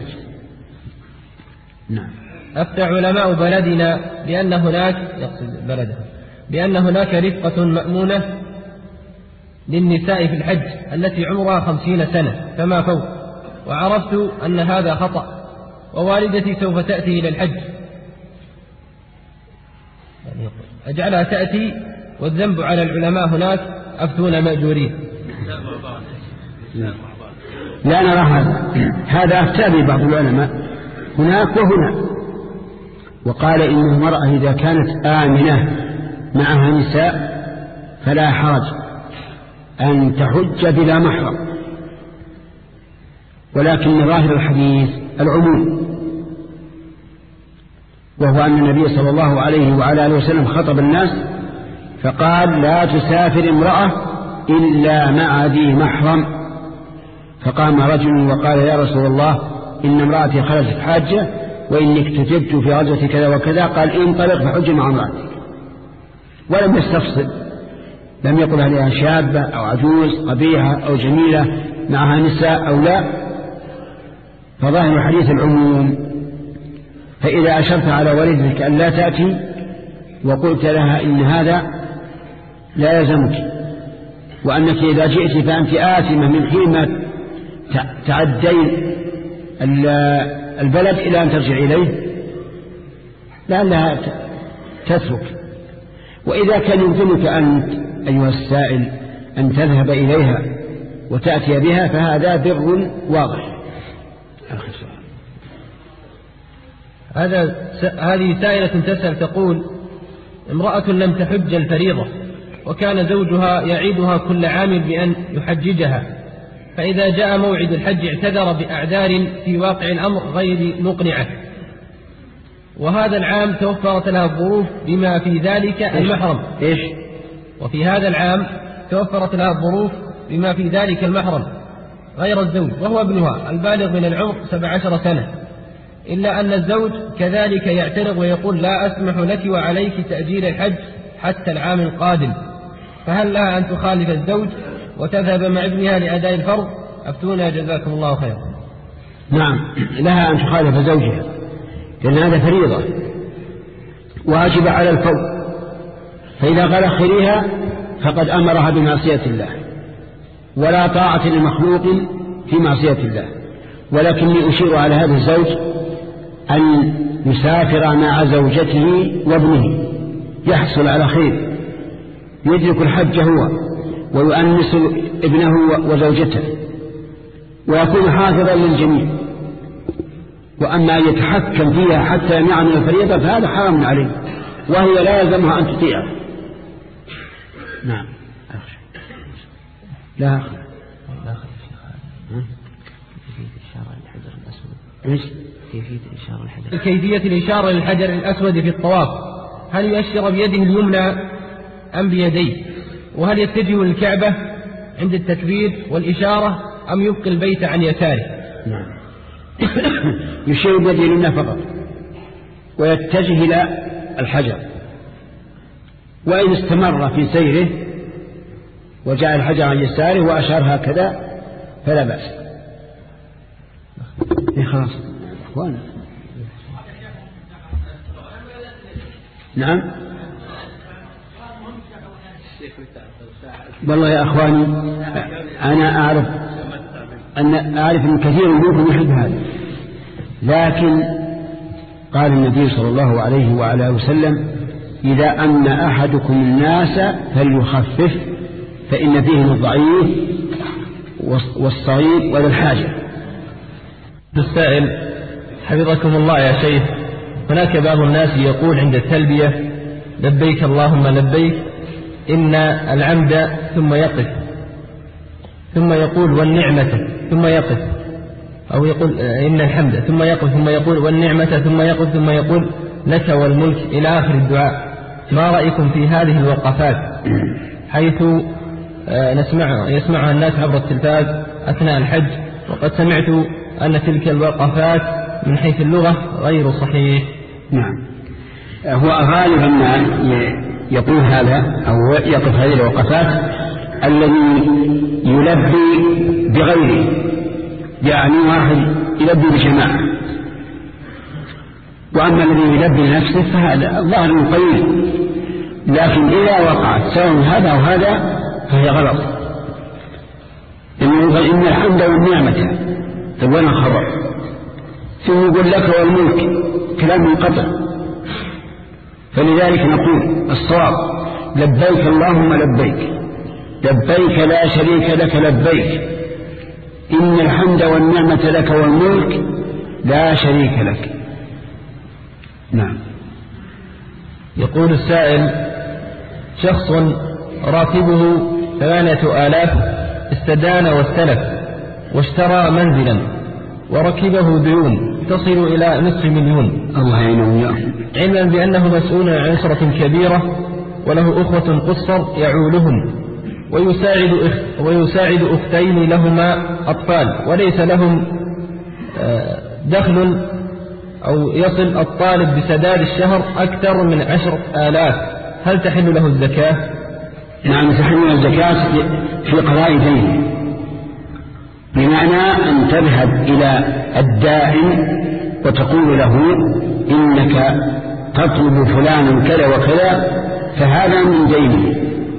نعم. أفتى علماء بلدنا بأن هناك يقصد بلده بأن هناك رفقة مأمونة للنساء في الحج التي عمرها خمسين سنة فما فوق، وعرفت أن هذا خطأ، ووالدتي سوف تأتي إلى الحج، أجعلها تأتي والذنب على العلماء هناك أفتون مأجورين. لا نرى هذا، هذا أفتى به بعض العلماء هناك وهنا، وقال إن المرأة إذا كانت آمنة معها نساء فلا حرج أن تحج بلا محرم، ولكن ظاهر الحديث العموم، وهو أن النبي صلى الله عليه وعلى آله وسلم خطب الناس فقال لا تسافر امرأة إلا مع ذي محرم، فقام رجل وقال يا رسول الله إن امرأتي خرجت حاجة وإني اكتتبت في غزوة كذا وكذا، قال انطلق فحج مع امرأتك، ولم يستفصل، لم يقل عليها شابة أو عجوز قبيحة أو جميلة معها نساء أو لا، فظاهر الحديث العموم. فإذا أشرت على والدتك أن لا تأتي وقلت لها إن هذا لا يلزمك، وأنك إذا جئت فأنت آثمة من حين ما تعدين البلد إلى أن ترجع إليه، لأنها تترك. وإذا كان يمكنك أنت أيها السائل أن تذهب إليها وتأتي بها فهذا بر واضح. هذا هذه سائلة تسأل تقول امرأة لم تحج الفريضة وكان زوجها يعيدها كل عام بأن يحججها، فإذا جاء موعد الحج اعتذر بأعذار في واقع الأمر غير مقنعة، وهذا العام توفرت لها الظروف بما في ذلك المحرم. إيش؟ وفي هذا العام توفرت لها الظروف بما في ذلك المحرم غير الزوج، وهو ابنها البالغ من العمر سبع عشر سنة، إلا أن الزوج كذلك يعترض ويقول لا أسمح لك وعليك تأجيل الحج حتى العام القادم، فهل لها أن تخالف الزوج وتذهب مع ابنها لأداء الفرض؟ أفتونا جزاكم الله خيرا. نعم، لها أن تخالف زوجها، لأن هذا فريضة واجب على الفور، فإذا قال خيرها فقد أمرها بمعصية الله، ولا طاعة لمخلوق في معصية الله. ولكني أشير على هذا الزوج أن يسافر مع زوجته وابنه يحصل على خير، يدرك الحج هو ويؤنس ابنه وزوجته ويكون حافظا للجميع. وأما يتحكم فيها حتى يمنع من الفريضة فهذا حرام عليه، وهي لا يلزمها أن تطيعه. نعم. لا أخذ لا أخذ كيفية الإشارة للحجر الأسود. إيش؟ كيفية الإشارة للحجر كيفية الإشارة للحجر الأسود في الطواف، هل يؤشر بيده اليمنى أم بيديه؟ وهل يتجه للكعبة عند التكبير والإشارة أم يبقي البيت عن يساره؟ نعم. يشير بيده اليمنى فقط ويتجه إلى الحجر، وإن استمر في سيره وجاء الحجر عن يساره وأشار هكذا فلا بأس. إيه خلاص أخوانا. نعم. والله يا أخواني أنا أعرف أن أعرف أن كثير منكم يحب هذا، لكن قال النبي صلى الله عليه وعلى وسلم إذا أمن أحدكم الناس فليخفف فإن فيهم الضعيف والصغير وذا الحاجة. السائل حفظكم الله يا شيخ، هناك بعض الناس يقول عند التلبية لبيك اللهم لبيك إن العمد ثم يقف، ثم يقول والنعمة ثم يقف، أو يقول إن الحمد ثم يقف، ثم يقول والنعمة ثم يقف، ثم يقول لك والملك إلى آخر الدعاء. ما رأيكم في هذه الوقفات حيث نسمع يسمعها الناس عبر التلفاز أثناء الحج، وقد سمعت أن تلك الوقفات من حيث اللغة غير صحيح؟ نعم، هو غالبا ما يقول هذا أو يقف هذه الوقفات الذي يلبي بغيره يعني واحد يلبي بجماعة، وأما الذي يلبي لنفسه فهذا الظاهر قليل، لكن إذا وقعت سواء هذا أو هذا فهي غلط. إن الحمد والنعمة تبون خبر ثم يقول لك والملك كلام منقطع، فلذلك نقول الصواب لبيك اللهم لبيك، لبيك لا شريك لك لبيك، إن الحمد والنعمة لك والملك لا شريك لك. نعم. يقول السائل: شخص راتبه ثمانية آلاف استدان واستلف واشترى منزلا وركبه ديون تصل إلى نصف مليون، الله يعينه، علما بأنه مسؤول عن أسرة كبيرة وله أخوة قصر يعولهم ويساعد, أخ ويساعد أختين لهما أطفال وليس لهم دخل أو يصل الطالب بسداد الشهر أكثر من عشرة آلاف، هل تحل له الزكاة؟ نعم تحل الزكاة في قضاء دين، بمعنى أن تذهب إلى الدائن وتقول له إنك تطلب فلانا كذا وكذا فهذا من دينه.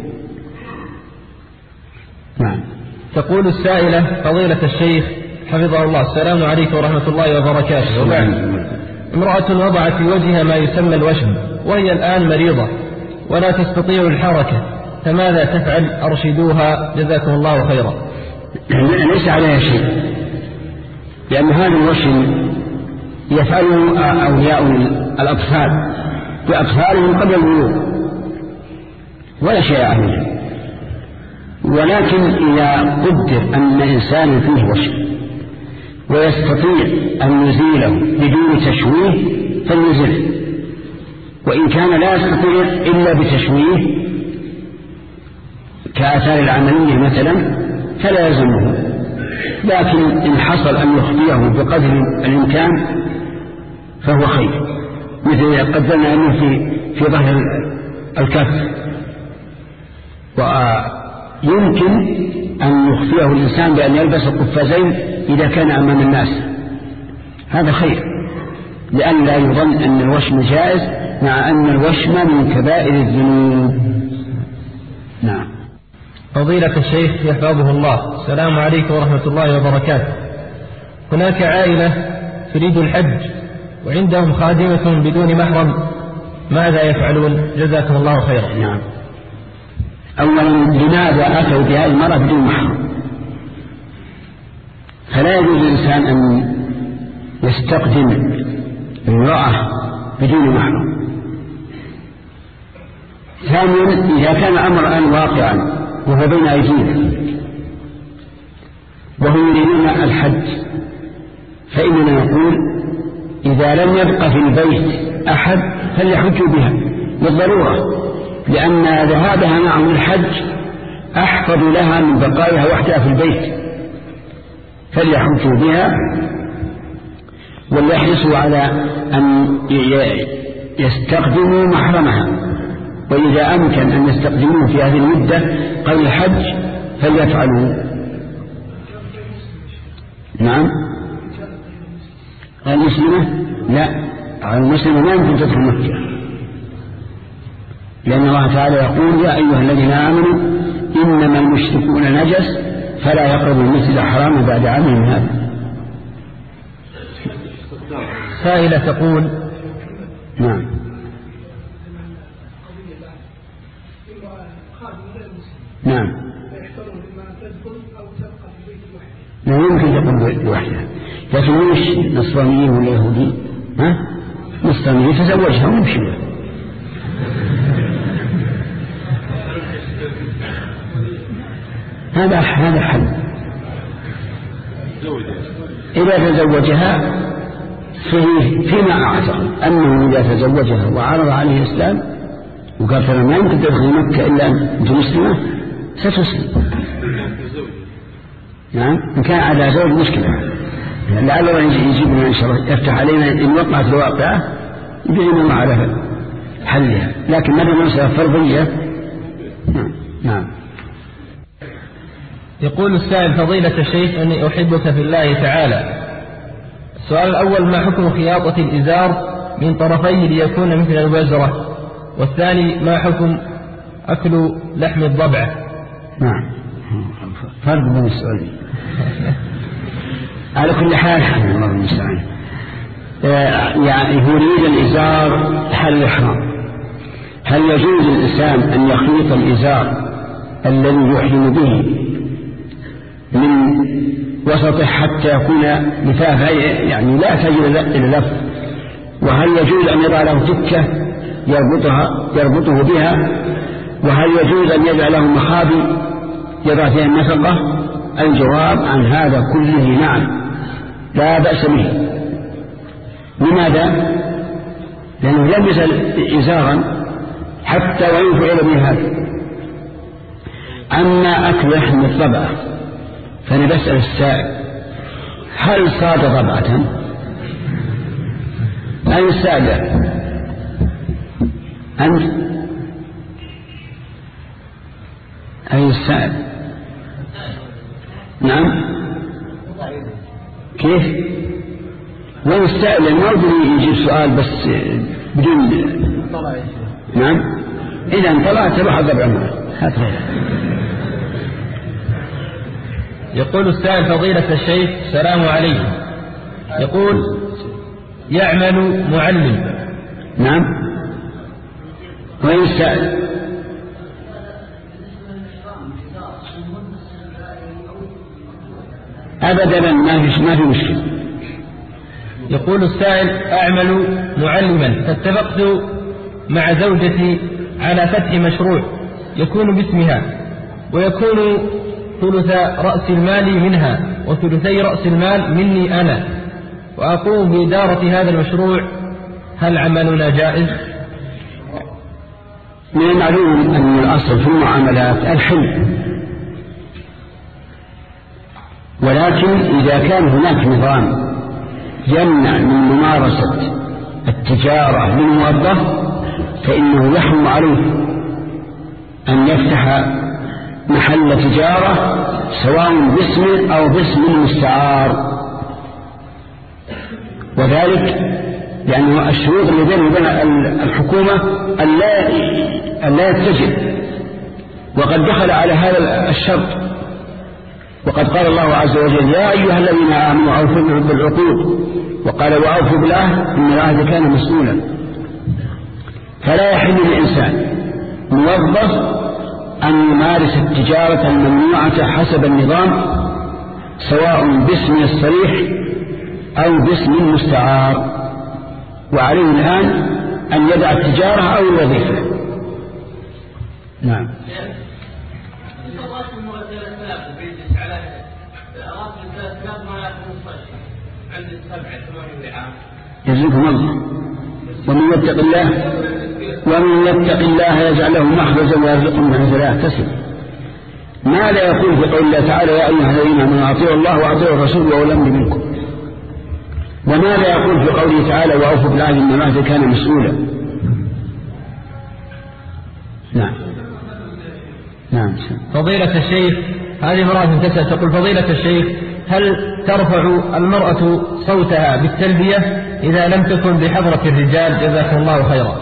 نعم. تقول السائلة: فضيلة الشيخ حفظه الله، السلام عليكم ورحمة الله وبركاته، وبعد، امرأة وضعت في وجهها ما يسمى الوشم وهي الآن مريضة ولا تستطيع الحركة، فماذا تفعل؟ أرشدوها جزاكم الله خيرا. ليس عليها شيء، لأن هذا الوشم يفعله أولياء الأطفال بأطفالهم قبل البلوغ ولا شيء عليه، ولكن إذا قدر أن إنسان فيه وشم ويستطيع أن يزيله بدون تشويه فليزله، وإن كان لا يستطيع إلا بتشويه كآثار العملية مثلا فلا يلزمه، لكن إن حصل أن يخطيه بقدر الإمكان فهو خير، مثل قدرنا أنه في في ظهر الكف، ويمكن أن يخفيه الإنسان بأن يلبس القفازين إذا كان أمام الناس، هذا خير، لأن لا يظن أن الوشم جائز مع أن الوشم من كبائر الذنوب. نعم. فضيلة الشيخ يحفظه الله، السلام عليكم ورحمة الله وبركاته. هناك عائلة تريد الحج وعندهم خادمة بدون محرم، ماذا يفعلون؟ جزاكم الله خيرا. نعم. أولا لماذا أتوا بهذه المرأة بدون محرم؟ فلا يجوز الإنسان أن يستقدم امرأة بدون محرم. ثانيا إذا كان أمر الآن واقعا وهو بين أيدينا وهم يريدون الحج، فإننا نقول إذا لم يبقى في البيت أحد فليحجوا بها بالضرورة، لأن ذهابها معهم الحج أحفظ لها من بقائها وحدها في البيت، فليحجوا بها وليحرصوا على أن يستخدموا محرمها، وإذا أمكن أن يستخدموه في هذه المدة قبل الحج فليفعلوا. نعم. المسلمة لا، المسلمة لا يمكن تدخل مكة، لأن الله تعالى يقول: يا أيها الذين آمنوا إنما المشركون نجس فلا يقربوا المسجد الحرام بعد عامهم هذا. سائلة تقول: نعم. نعم. لا يمكن تقول لوحدها، لكن مش نصرانيين ولا يهودي، ها؟ نصرانيين تزوجها ويمشي لها. هذا هذا حل. إذا تزوجها فيه فيما أعتقد أنه إذا تزوجها وعرض عليه الإسلام وقال ترى ما يمكن تدخل مكة إلا أنت مسلمة ستسلم. نعم. إن كان على زوج مشكلة، لعل الله يجيبنا إن شاء الله، يفتح علينا إن وقعت الواقعة يبين الله على حلها، لكن ماذا ننسى فرضية. نعم. نعم. يقول السائل: فضيلة الشيخ، أني أحبك في الله تعالى. السؤال الأول: ما حكم خياطة الإزار من طرفيه ليكون مثل الوزرة؟ والثاني: ما حكم أكل لحم الضبعة؟ نعم، فرق بين السؤالين. على كل حال حمد الله المستعان. يعني يريد الإزار حل الإحرام. هل يجوز الإنسان أن يخيط الإزار الذي يحرم به من وسطه حتى يكون لفافا، يعني لا يحتاج إلى لف؟ وهل يجوز أن يضع له تكة يربطها يربطه بها؟ وهل يجوز أن يجعل له مخابي يضع فيها النفقة؟ الجواب عن هذا كله نعم، لا بأس به. لماذا؟ لأنه لم يزل إزارا حتى وإن فعل به هذا. أما أكل لحم الضبعة فأنا بسأل السائل: هل صاد ضبعة؟ أي السائل؟ أنت أي السائل؟ نعم، كيف؟ وين السائل؟ ما أقدر يجيب سؤال بس بدون. نعم، إذا طلعت تروح الضبع معه. يقول السائل: فضيلة الشيخ، السلام عليكم. يقول: يعمل معلم. نعم، وين السائل؟ أبدا ما في ما في مشكلة. يقول السائل: أعمل معلما، فاتفقت مع زوجتي على فتح مشروع يكون باسمها، ويكون ثلث رأس المال منها وثلثي رأس المال مني أنا، وأقوم بإدارة هذا المشروع. هل عملنا جائز؟ من المعلوم أن الأصل في المعاملات الحل، ولكن إذا كان هناك نظام يمنع من ممارسة التجارة للموظف فإنه يحرم عليه أن يفتح محل تجارة سواء باسم أو باسم مستعار، وذلك لأنه الشروط اللي بين وبين الحكومة أن لا يتجه، وقد دخل على هذا الشرط. وقد قال الله عز وجل: يا أيها الذين آمنوا أوفوا بالعقود، وقال: وأوفوا بالعهد إن العهد كان مسؤولا. فلا يحل للإنسان موظف أن يمارس التجارة الممنوعة حسب النظام سواء باسم الصريح أو باسم المستعار، وعليه الآن أن يدع التجارة أو الوظيفة. نعم. يجزيكم الله. ومن يتق الله ومن يتق الله يجعل له مخرجا ويرزقه من حيث لا يحتسب. ماذا يقول في قول الله تعالى: يا أيها الذين آمنوا أطيعوا الله وأطيعوا الرسول وأولي الأمر منكم؟ وماذا يقول في قوله تعالى: وأوفوا بالعهد إن العهد كان مسؤولا؟ نعم. نعم. فضيلة الشيخ، هذه امرأة تسأل تقول: فضيلة الشيخ، هل ترفع المرأة صوتها بالتلبية إذا لم تكن بحضرة الرجال؟ جزاكم الله خيرا.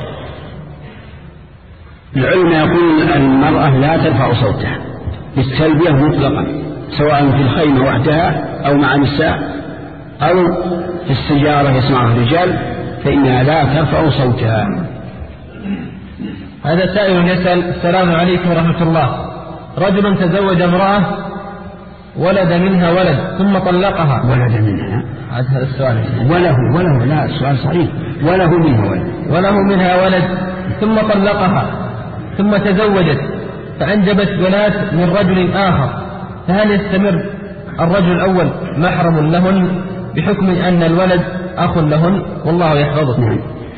العلماء يقول المرأة لا ترفع صوتها بالتلبية مطلقا، سواء في الخيمة وحدها أو مع النساء أو في السيارة يسمعها الرجال، فإنها لا ترفع صوتها. هذا سائل يسأل: السلام عليكم ورحمة الله. رجل تزوج امرأة ولد منها ولد ثم طلقها. ولد منها؟ هذا السؤال. وله وله لا السؤال صحيح. وله منها ولد. وله منها ولد ثم طلقها ثم تزوجت فأنجبت بنات من رجل آخر، فهل يستمر الرجل الأول محرم لهن بحكم أن الولد أخ لهن؟ والله يحفظه. نعم.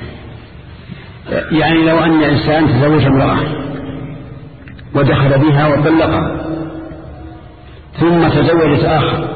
يعني لو أن إنسان تزوج امرأة ودخل بها وطلقها ثم تزوجت آخر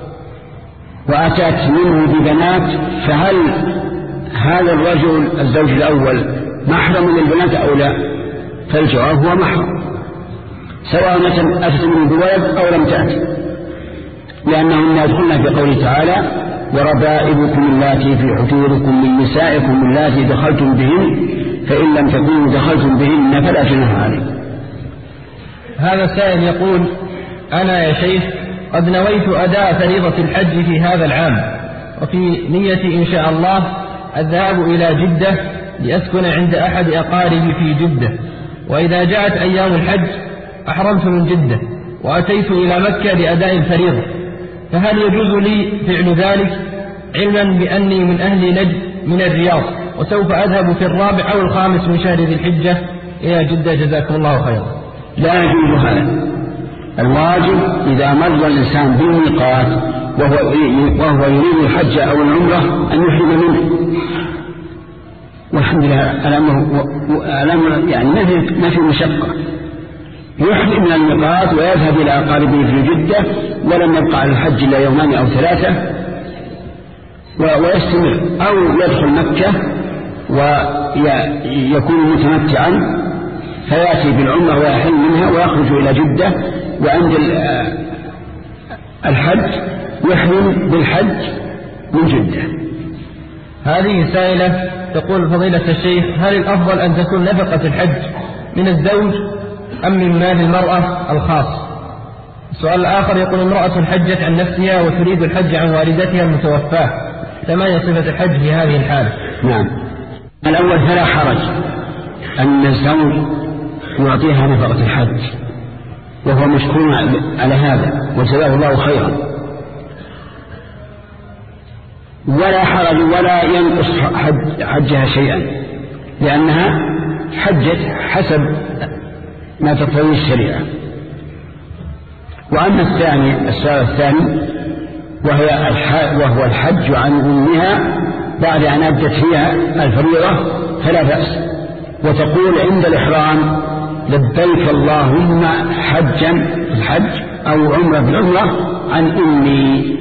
وأتت منه ببنات، فهل هذا الرجل الزوج الأول محرم للبنات أو لا؟ فالجواب هو محرم، سواء أتت منه بولد أو لم تأت، لأنهن يدخلن في قوله تعالى وربائبكم اللاتي في حجوركم من نسائكم اللاتي دخلتم بهن فإن لم تكونوا دخلتم بهن فلا جناح عليكم. هذا السائل يقول أنا يا شيخ قد نويت أداء فريضة الحج في هذا العام، وفي نيتي إن شاء الله الذهاب إلى جدة لأسكن عند أحد أقاربي في جدة، وإذا جاءت أيام الحج أحرمت من جدة وأتيت إلى مكة لأداء الفريضة، فهل يجوز لي فعل ذلك علما بأني من أهل نجد من الرياض وسوف أذهب في الرابع أو الخامس من شهر ذي الحجة إلى جدة جزاكم الله خيرا؟ لا يجوز هذا. الواجب إذا مر الإنسان بالميقات وهو وهو يريد الحج أو العمرة أن يحرم منه، والحمد لله الأمر الأمر يعني ما في مشقة، يحرم من الميقات ويذهب إلى أقاربه في جدة ولم يبقى على الحج إلا يومان أو ثلاثة ويستمر، أو يدخل مكة ويكون متمتعا فيأتي بالعمرة ويحل منها ويخرج إلى جدة، وعند الحج يحرم بالحج من جدة. هذه سائلة تقول فضيلة الشيخ هل الأفضل أن تكون نفقة الحج من الزوج أم من مال المرأة الخاص؟ السؤال الآخر يقول امرأة حجت عن نفسها وتريد الحج عن والدتها المتوفاة، فما هي صفة الحج في هذه الحالة؟ نعم، الأول فلا حرج أن الزوج يعطيها نفقة الحج وهو مشكور على هذا وجزاه الله خيرا، ولا حرج ولا ينقص حج حجها شيئا لأنها حجت حسب ما تقتضيه الشريعة. وأما الثاني السؤال الثاني وهي وهو الحج عن أمها بعد أن أدت فيها الفريضة فلا بأس، وتقول عند الإحرام لبيك اللهم حجا في الحج أو عمرة في العمرة عن أمي.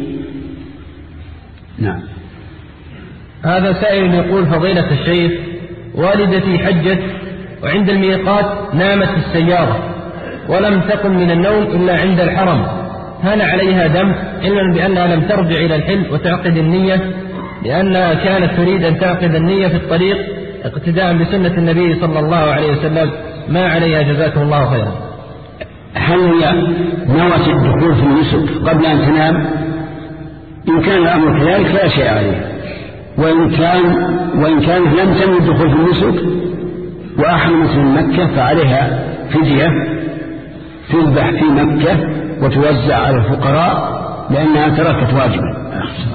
نعم. هذا سائل يقول فضيلة الشيخ والدتي حجت وعند الميقات نامت في السيارة ولم تقم من النوم إلا عند الحرم، هل عليها دم علما بأنها لم ترجع إلى الحل وتعقد النية لأنها كانت تريد أن تعقد النية في الطريق اقتداء بسنة النبي صلى الله عليه وسلم، ما عليها جزاكم الله خيرا؟ هل هي نوت الدخول في النسك قبل أن تنام؟ إن كان الأمر كذلك فلا شيء عليه، وإن كان وإن كانت لم تنوي الدخول في النسك وأحرمت من مكة فعليها فدية تذبح في مكة وتوزع على الفقراء لأنها تركت واجبا.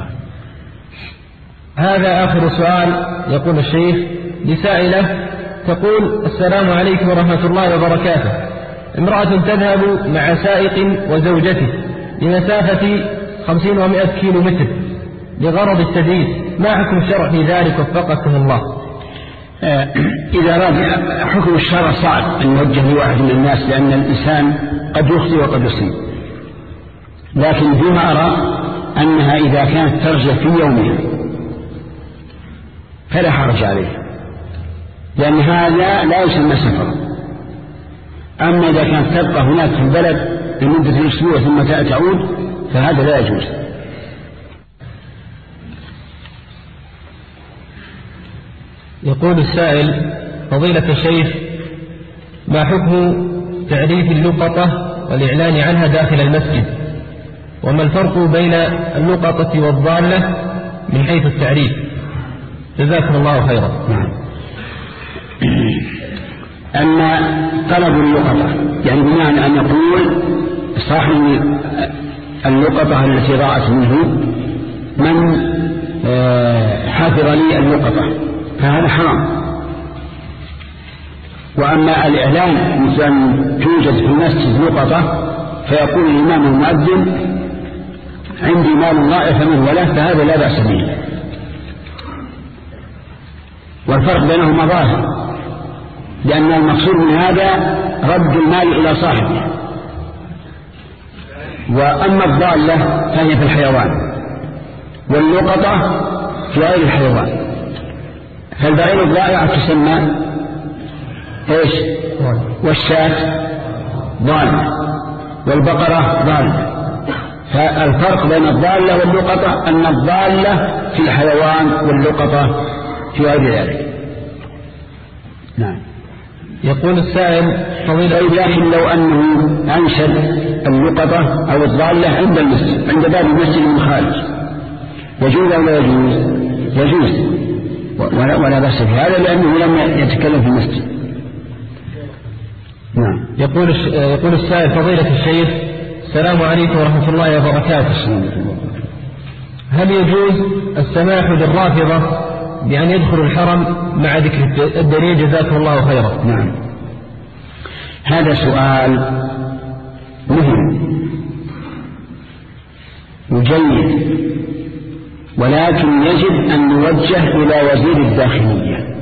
هذا آخر سؤال يقول الشيخ لسائلة تقول السلام عليكم ورحمة الله وبركاته، امرأة تذهب مع سائق وزوجته لمسافة خمسين ومائة كيلو متر لغرض التدريس، ما حكم الشرع في ذلك وفقكم الله؟ آه إذا أراد حكم الشرع صعب أن يوجه لواحد من الناس لأن الإنسان قد يخطئ وقد يصيب، لكن فيما أرى أنها إذا كانت ترجع في يومها فلا حرج عليه لأن هذا لا يسمى سفر. أما إذا كانت تبقى هناك في البلد لمدة الأسبوع ثم تعود فهذا لا يجوز. يقول السائل فضيلة الشيخ ما حكم تعريف اللقطة والإعلان عنها داخل المسجد، وما الفرق بين اللقطة والضالة من حيث التعريف؟ جزاكم الله خيرا. أما طلب اللقطة يعني بمعنى أن يقول صاحب اللقطة التي ضاعت منه من حافظ لي اللقطة فهذا حرام. وأما الإعلان مثل أن توجد في المسجد لقطة فيقول الإمام المؤذن عندي مال ضائع فمن وله فهذا لا بأس به، والفرق بينهما ظاهر لأن المقصود من هذا رد المال إلى صاحبه، وأما الضالة فهي في الحيوان واللقطة في غير الحيوان. فالبعير الضائع تسمى ايش؟ والشاة ضالة والبقرة ضالة. فالفرق بين الضالة واللقطة أن الضالة في الحيوان واللقطة في غير ذلك. نعم. يقول السائل فضيلة، لكن لو أنه أنشد اللقطة أو الضالة عند المسجد، عند باب المسجد المخالف، يجوز أو لا يجوز؟ يجوز ولا, ولا بأس في هذا لأنه لم يتكلم في المسجد. نعم. يقول يقول السائل فضيلة الشيخ السلام عليكم ورحمة الله وبركاته، هل يجوز السماح للرافضة بأن يدخلوا الحرم مع ذكر الدليل جزاكم الله خيرا؟ نعم، هذا سؤال مهم وجيد، ولكن يجب أن نوجه إلى وزير الداخلية.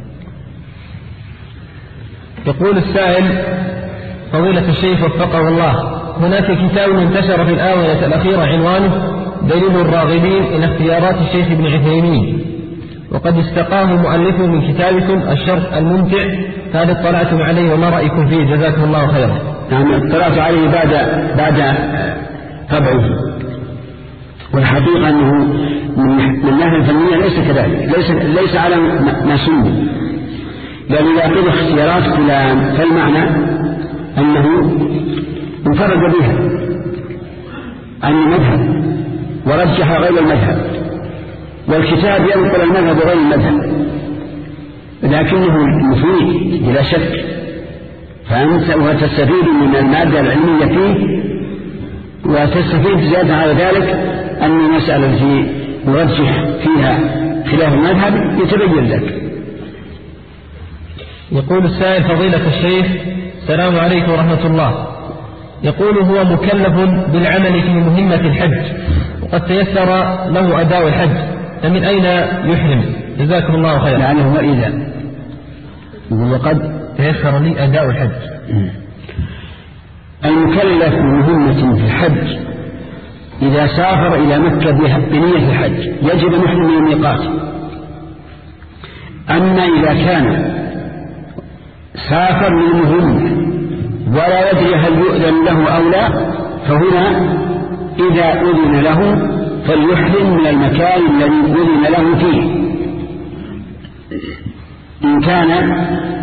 يقول السائل فضيلة الشيخ وفقه الله، هناك كتاب انتشر في الآونة الأخيرة عنوانه دليل الراغبين إلى اختيارات الشيخ ابن عثيمين، وقد استقاه مؤلفه من كتابكم الشرح الممتع، هل اطلعتم عليه وما رأيكم فيه جزاكم الله خيرا؟ نعم، اطلعت عليه بعد بعد طبعه، والحقيقة أنه من الناحية الفنية ليس كذلك، ليس ليس على ما سمي، لأن إذا قيل اختيارات فلان فالمعنى أنه انفرد بها عن المذهب ورجح غير المذهب، والكتاب ينقل المذهب غير المذهب، لكنه مفيد بلا شك، فأنت وتستفيد من المادة العلمية فيه، وتستفيد زيادة على ذلك أن المسألة التي يرجح فيها خلاف المذهب يتبين لك. يقول السائل فضيلة الشيخ السلام عليكم ورحمة الله، يقول هو مكلف بالعمل في مهمة الحج وقد تيسر له أداء الحج، فمن أين يحرم جزاكم الله خيرا؟ يعني هو إذا وقد تيسر لي أداء الحج. المكلف بمهمة في الحج إذا سافر إلى مكة بنية الحج يجب أن يحرم من الميقات. أما إذا كان سافر للمهمة ولا يدري هل يؤذن له أو لا، فهنا إذا أذن له فليحرم من المكان الذي أذن له فيه، إن كان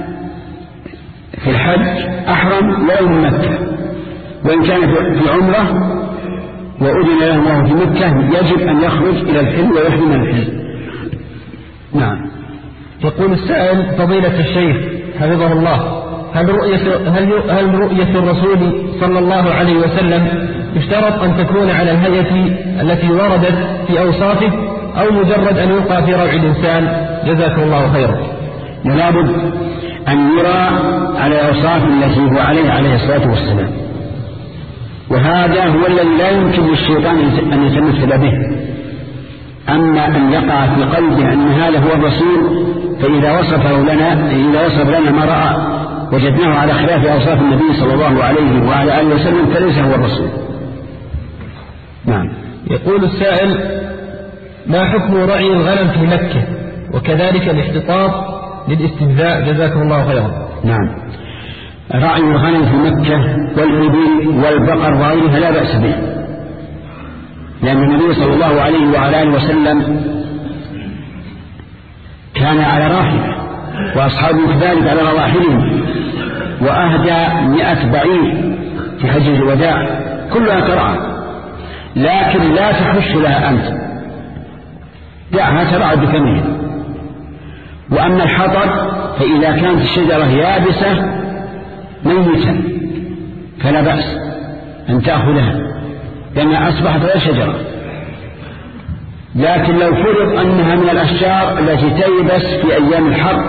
في الحج أحرم ولو من مكة، وإن كان في عمرة وأذن له وهو في مكة يجب أن يخرج إلى الحل ويحرم من الحل. نعم. يقول السائل فضيلة الشيخ حفظه الله، هل رؤية, هل, هل رؤية الرسول صلى الله عليه وسلم يشترط أن تكون على الهيئة التي وردت في أوصافه أو مجرد أن يلقى في روع الإنسان جزاكم الله خيرا؟ ولا بد أن يرى على الأوصاف التي هو عليه عليه الصلاة والسلام، وهذا هو الذي لا يمكن للشيطان أن يتمثل به. أما أن يقع في قلبه أن هذا هو الرسول، فإذا وصفه لنا إذا وصف لنا ما رأى وجدناه على خلاف أوصاف النبي صلى الله عليه وعلى آله وسلم فليس هو الرسول. نعم. يقول السائل ما حكم رعي الغنم في مكة وكذلك الاحتطاط للاستهزاء جزاكم الله خيرا؟ نعم، رعي الغنم في مكة والإبل والبقر وغيرها لا بأس به، لأن النبي صلى الله عليه وعلى آله وسلم كان على راحلة وأصحابه كذلك على رواحلهم، وأهدى مئة بعير في حجة الوداع كلها ترعى، لكن لا تحش لها أنت، دعها ترعى بكمها. وأما الحطب فإذا كانت الشجرة يابسة ميتة فلا بأس أن تأخذها لأنها أصبحت غير شجرة، لكن لو فرض أنها من الأشجار التي تيبس في أيام الحر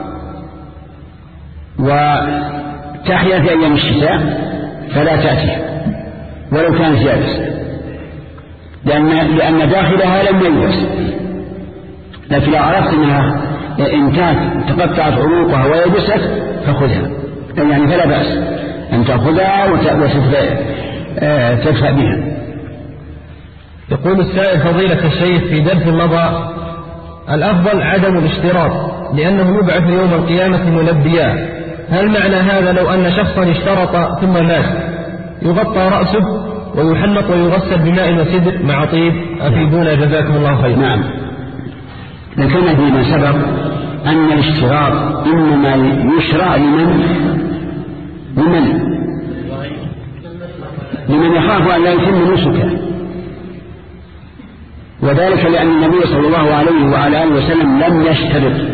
وتحيا في أيام الشتاء فلا تأتي ولو كانت يابسة، لأن, لأن داخلها لم ييبس. لكن لو عرفت أنها انتهت تقطعت عروقها ويبست فخذها، يعني فلا بأس أن تأخذها وتدفع بها. يقول السائل فضيلة الشيخ في درس مضى الأفضل عدم الاشتراط لأنه يبعث يوم القيامة ملبيا، هل معنى هذا لو أن شخصا اشترط ثم مات يغطى رأسه ويحنط ويغسل بماء وسدر مع طيب؟ أفيدونا جزاكم الله خير. نعم، ذكرنا فيما سبق أن الاشتراط إنما يشرع لمن لمن لمن يخاف أن لا يتم نسكه، وذلك لأن النبي صلى الله عليه وعلى آله وسلم لم يشترط،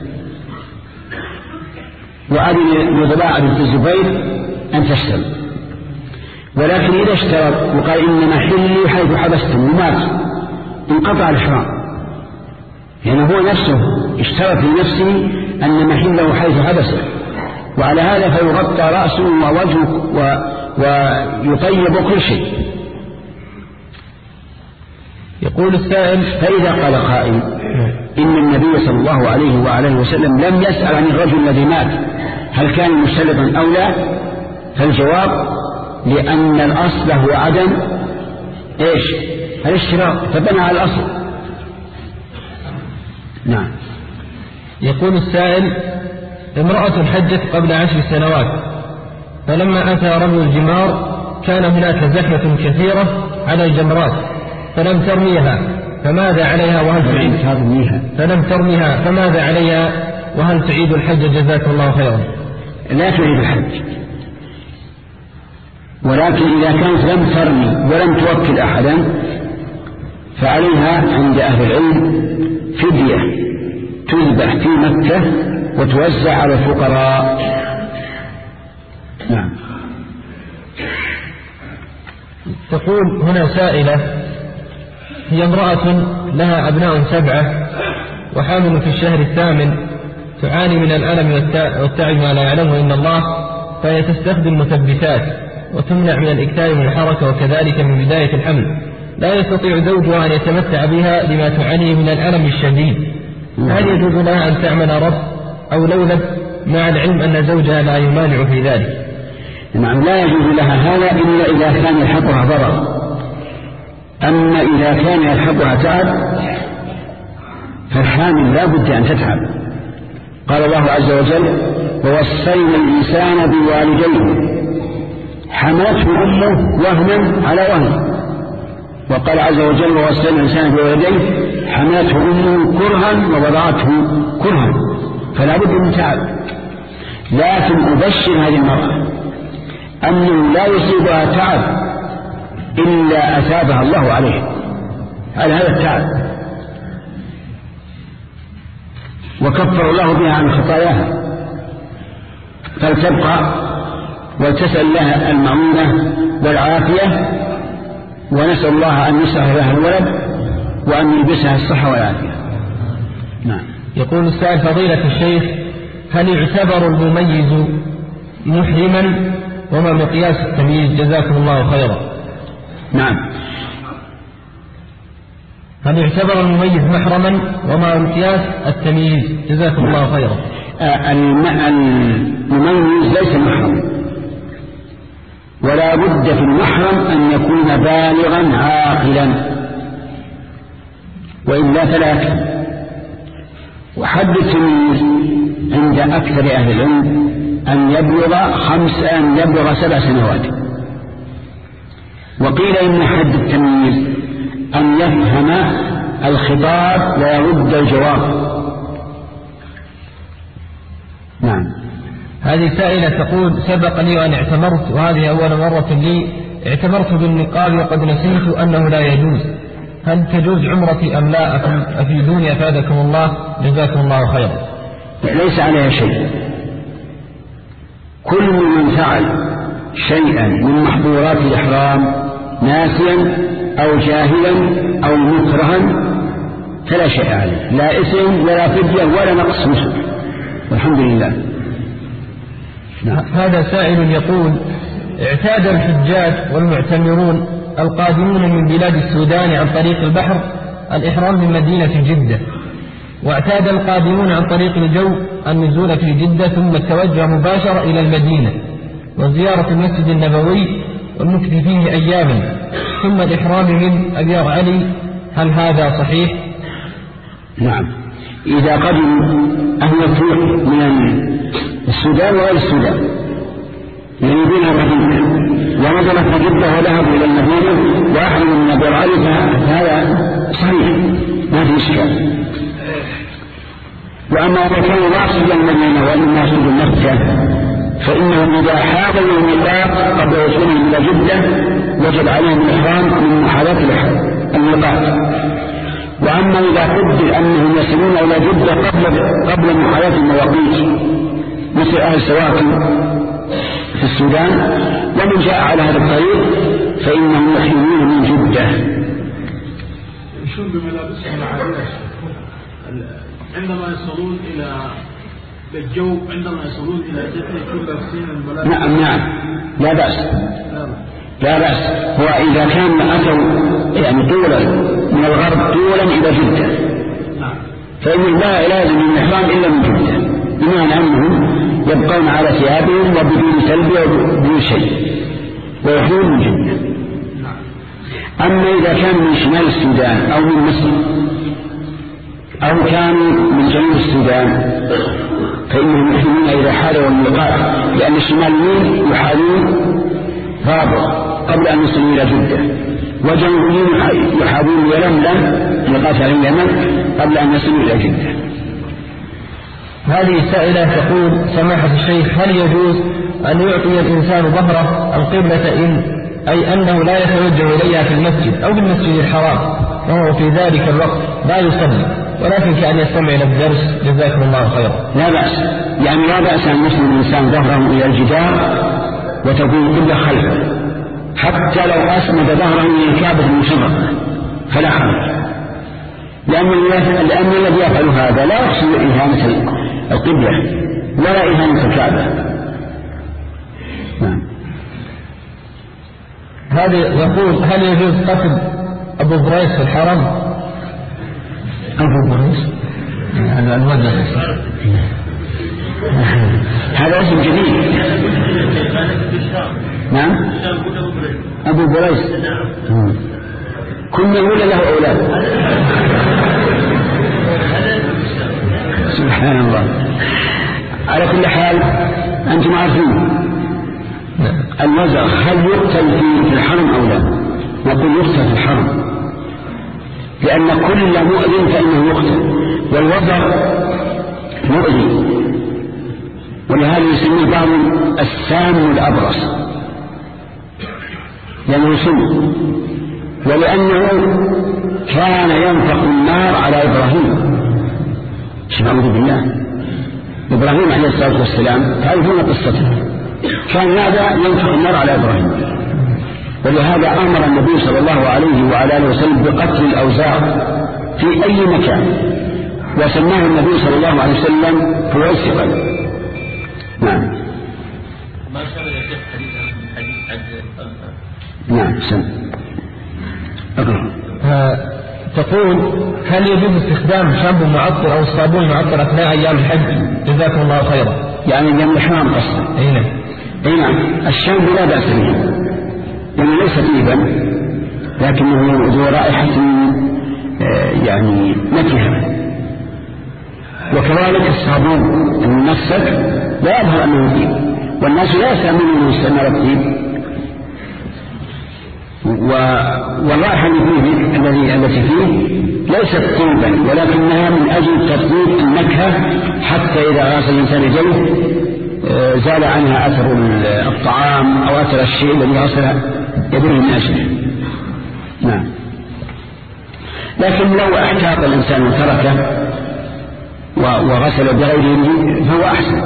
وأذن لضباعة بنت الزبير أن تشترط، ولكن إذا اشترط وقال إن محلي حيث حبستم ومات انقطع الإحرام، يعني هو نفسه اشترط لنفسه أن محله حيث حبسه، وعلى هذا فيغطى رأسه ووجهه ويطيب كل شيء. يقول السائل: فإذا قال قائل إن النبي صلى الله عليه وآله وسلم لم يسأل عن الرجل الذي مات هل كان مشترطا أو لا، فالجواب لأن الأصل هو عدم إيش الاشتراط، فبنى على الأصل. نعم. يقول السائل: امرأة حجت قبل عشر سنوات، فلما أتى رمي الجمار كان هناك زحمة كثيرة على الجمرات فلم ترميها، فماذا عليها وهل تعيد ترميها فلم ترميها فماذا عليها وهل تعيد الحج جزاكم الله خيرا؟ لا تعيد الحج، ولكن إذا كانت لم ترمي ولم توكل أحدا فعليها عند أهل العلم فدية تذبح في مكة وتوزع على الفقراء. نعم. تقول هنا سائلة: هي امرأة لها أبناء سبعة وحامل في الشهر الثامن، تعاني من الألم والتعب ما لا يعلمه إلا الله، فهي تستخدم مثبتات وتمنع من الإكثار من الحركة وكذلك من بداية الحمل، لا يستطيع زوجها أن يتمتع بها لما تعاني من الألم الشديد، هل يجوز لها أن تعمل رب أو لولب مع العلم أن زوجها لا يمانع في ذلك؟ نعم، لا يجوز لها هذا إلا إذا كان يلحقها ضرر، أما إذا كان يلحقها تعب فالحامل لا بد أن تتعب. قال الله عز وجل: ووصينا الإنسان بوالديه حملته أمه وهنا على وهن، وقال عز وجل: ووصينا الإنسان بوالديه حملته أمه كرها ووضعته كرها، فلا بد من تعب. لكن أبشر هذه المرأة أنه لا يصيبها تعب إلا أثابها الله عليه على هذا التعب، وكفر الله بها عن خطاياها، فلتبقى ولتسأل لها المعونة والعافية، ونسأل الله أن يصلح لها الولد وأن يلبسها الصحة والعافية. نعم. يقول السائل: فضيلة الشيخ، هل يعتبر المميز محرما وما مقياس التمييز جزاكم الله خيرا؟ نعم. هل يعتبر المميز محرما وما مقياس التمييز جزاكم الله خيرا؟ آه المميز ليس محرما، ولا بد في المحرم أن يكون بالغا عاقلا، وإلا فلا يكفي. وحد التمييز عند أكثر أهل العلم أن يبلغ خمس أن يبلغ سبع سنوات، وقيل إن حد التمييز أن يفهم الخطاب ويرد الجواب. نعم. هذه سائلة تقول: سبق لي أن اعتمرت، وهذه أول مرة لي، اعتمرت بالنقاب وقد نسيت أنه لا يجوز، هل تجوز عمرتي أم لا؟ أفيدوني أفادكم الله جزاكم الله خيرا. ليس عليها شيء، كل من فعل شيئا من محظورات الإحرام ناسيا أو جاهلا أو مكرها فلا شيء عليه، لا إثم ولا فدية ولا نقص مسلم، والحمد لله. نعم. هذا سائل يقول: اعتاد الحجاج والمعتمرون القادمون من بلاد السودان عن طريق البحر الإحرام من مدينة جدة، واعتاد القادمون عن طريق الجو النزول في جدة ثم التوجه مباشرة إلى المدينة وزيارة المسجد النبوي والمكث فيه أياما ثم الإحرام من أبيار علي، هل هذا صحيح؟ نعم. إذا قدم أهل الطريق من السودان وغير السودان يريدون المدينة، ونزلت جدة وذهبوا إلى المدينة وأحرموا من أبي علي، فهذا صحيح ما في إشكال. وأما إذا كانوا واصلا المدينة وإنما يصل مكة فإنهم إذا حاولوا الميقات قبل وصولهم إلى جدة وجب عليهم الإحرام من محاذاة الميقات. وأما إذا قدر أنهم يصلون إلى جدة قبل قبل محاذاة المواقيت مثل أهل سواكن في السودان ومن جاء على هذا الطريق فإنهم يحرمون من جدة. يشون بملابسهم العادية عندما يصلون إلى الجو، عندما يصلون إلى جدة يكون لابسين الملابس. نعم نعم لا بأس لا بأس. هو إذا كان أتوا يعني طولا من الغرب طولا إلى جدة فإن لا لازم الإحرام إلا من جدة، بمعنى أنهم يبقون على ثيابهم وبدون تلبية وبدون شيء ويحرمون من جدة. أما إذا كانوا من شمال السودان أو من مصر أو كانوا من جنوب السودان فإنهم يحرمون إذا حالوا الميقات، لأن الشماليين يحالون رابع قبل أن يصلوا إلى جدة، وجنوبيين يحالون يلملم ميقات اليمن قبل أن يصلوا إلى جدة. هذه سائلة تقول: سماحة الشيخ، هل يجوز أن يعطي الإنسان ظهره القبلة إن أي أنه لا يتوجه إليها في المسجد أو بالمسجد الحرام وهو في ذلك الوقت لا يصلي ولكن كأن يستمع إلى الدرس؟ جزاكم الله خيرا. لا بأس، يعني لا بأس أن يسلم الإنسان ظهره إلى الجدار وتكون قبلة خلفه، حتى لو أسند ظهره إلى الكعبة المشرفة فلا حرج، لأن لأن الذي يفعل هذا لا يقصد إهانة القبلة ولا إهانة الكعبة. نعم. هذا يقول: هل يجوز قتل أبو بريس في الحرم؟ أبو بريس هذا الوزن هذا اسم جديد. نعم أبو بريس كنا نقول له أولاد. سبحان الله. على كل حال أنتم عارفين الوزغ هل يقتل في الحرم أو لا؟ نقول يقتل في الحرم، لأن كل مؤذن فإنه يقتل، والوزغ مؤذي، ولهذا يسميه بعض السام الأبرص لأنه سم، ولأنه كان ينفق النار على إبراهيم. نعوذ بالله. إبراهيم عليه الصلاة والسلام تعرفون قصته، كان هذا ينفق النار على إبراهيم، ولهذا أمر النبي صلى الله عليه وعلى آله وسلم بقتل الأوزاع في أي مكان، وسماه النبي صلى الله عليه وسلم فويسقا. نعم. ما شاء الله يا شيخ حديث حديث نعم سم أقرأ. تقول: هل يجوز استخدام شامبو معطر أو الصابون معطر أثناء أيام الحج؟ جزاكم الله خيرا. يعني أيام الإحرام قصدا. أي نعم. أي نعم. الشامبو لا بأس به يعني ليس طيبا لكنه ذو رائحة يعني نكهة، وكذلك الصابون الممسك لا يظهر أنه طيب، والناس لا يستعملون استعمال الطيب، والرائحة الذي التي فيه ليست طيبا ولكنها من أجل تطيب النكهة، حتى إذا غسل الإنسان يديه زال عنها أثر الطعام أو أثر الشيء الذي غسل يديه من أجله. نعم. لكن لو احتاط الإنسان وتركه وغسل بغيره فهو أحسن.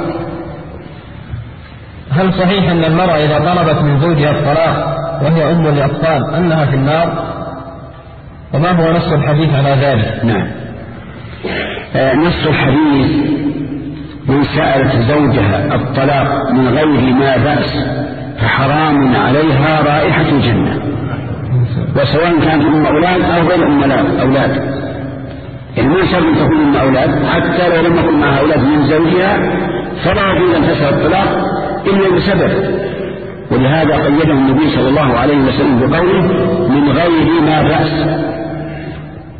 هل صحيح أن المرأة إذا طلبت من زوجها الطلاق وهي أم لأطفال أنها في النار؟ وما هو نص الحديث على ذلك؟ نعم. آه نص الحديث: من سألت زوجها الطلاق من غير ما بأس فحرام عليها رائحة الجنة، وسواء كانت أم أولاد أو غير أم أولاد، يعني ما شرط أن تكون أم أولاد، حتى لو لم يكن معها أولاد من زوجها فلا يجوز أن تسأل الطلاق إلا بسبب، ولهذا قيده النبي صلى الله عليه وسلم بقوله: من غير ما بأس.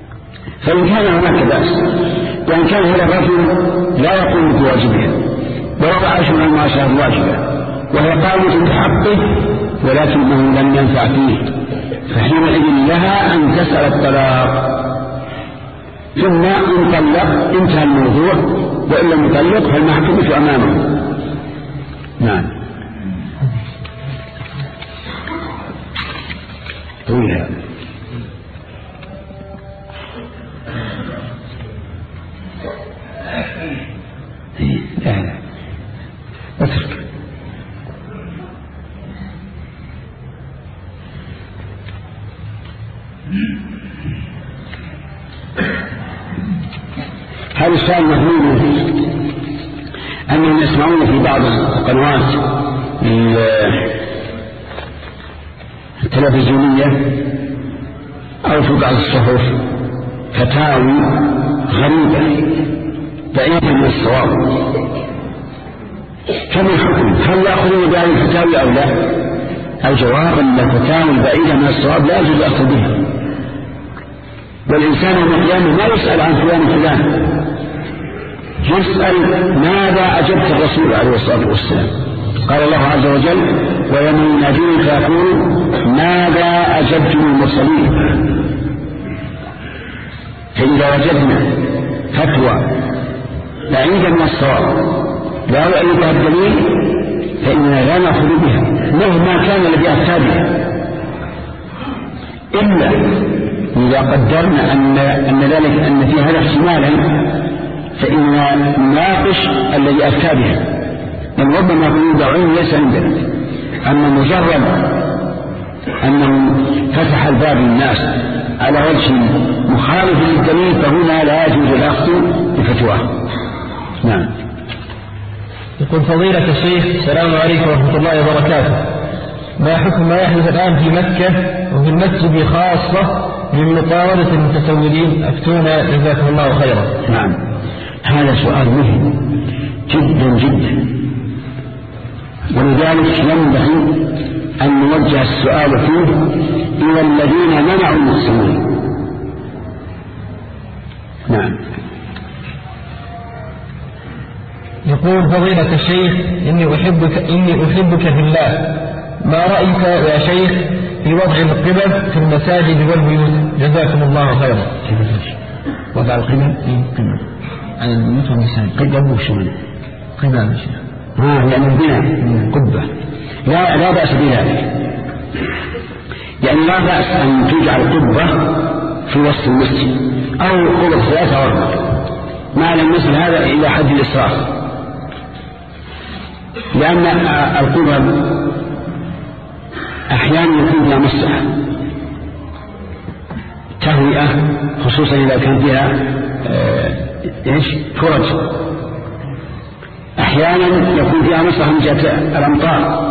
فإن كان هناك بأس، وإن كان هذا الرجل لا يقوم بواجبها ولو عاش من المعاشرة الواجبة وهي قامة بحقه ولكنه لم ينفع فيه، فحينئذ لها أن تسأل الطلاق، ثم إن طلق انتهى الموضوع، وإن لم يطلق فالمحكمة أمامه. نعم. طويل هذا. لا لا اترك. هذا السؤال مفهوم أنهم يسمعون في بعض القنوات التلفزيونية أو في بعض الصحف فتاوي غريبة بعيدة من الصواب، كم الحكم؟ هل يأخذون بهذه الفتاوي أو لا؟ الجواب أن الفتاوي البعيدة من الصواب لا يجوز الأخذ بها، والإنسان يوم القيامة ما يسأل عن فلان فلان، يسأل ماذا أجبت الرسول عليه الصلاة والسلام. قال الله عز وجل: ويوم يناديهم فيقول ماذا أجبتم المرسلين. فإذا وجدنا فتوى بعيدة من الصواب لا يؤيدها الدليل فإننا لا نأخذ بها مهما كان الذي أفتى بها، إلا إذا قدرنا أن, أن ذلك أن في هذا احتمالا فإننا نناقش الذي أفتى بها، لأن ربما يكون علم ليس عندنا. أما مجرد أنه فتح الباب للناس على وجه مخالف للدليل فهنا لا يجوز الأخذ بفتواه. نعم. يقول فضيلة الشيخ: السلام عليكم ورحمة الله وبركاته. ما حكم ما يحدث الآن في مكة وفي المسجد خاصة من مطاردة المتسولين؟ أفتونا جزاكم الله خيرا. نعم، هذا سؤال مهم جدا جدا، ولذلك ينبغي أن نوجه السؤال فيه إلى الذين منعوا المتسولين. نعم. يقول فضيلة الشيخ: إني أحبك إني أحبك في الله، ما رأيك يا شيخ في وضع القبب في المساجد والبيوت؟ جزاكم الله خيرا. وضع القبب على البيوت والمساجد. قبب وشمال قبب يا شيخ. ها يعني البناء قبة، لا لا بأس بذلك، يعني لا بأس أن تجعل قبة في وسط المسجد أو قبة ثلاثة أربعة، ما لم يصل هذا إلى حد الإسراف، لأن القبب أحيانا يكون فيها مصلحة تهوئة، خصوصا إذا كان فيها إيش فرج، أحيانا يكون فيها مصلحة من جهة الأمطار،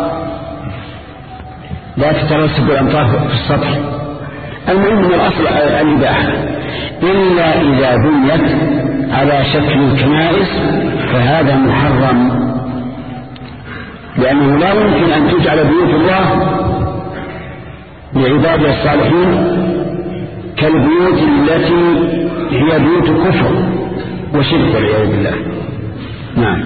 لا تترسب الأمطار في السطح. المهم من الأصل الإباحة، إلا إذا بنيت على شكل الكنائس فهذا محرم، لأنه لا يمكن أن تجعل بيوت الله لعباده الصالحين كالبيوت التي هي بيوت كفر وشرك والعياذ بالله. نعم.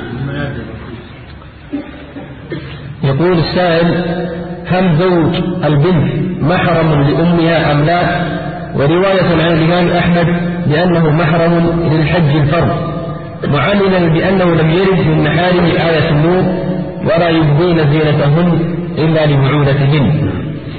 يقول السائل: هل زوج البنت محرم لأمها أم لا؟ ورواية عن الإمام أحمد بأنه محرم للحج الفرض، معللا بأنه لم يرد من محارم آية النور ولا يبدين زينتهن إلا لبعولتهن.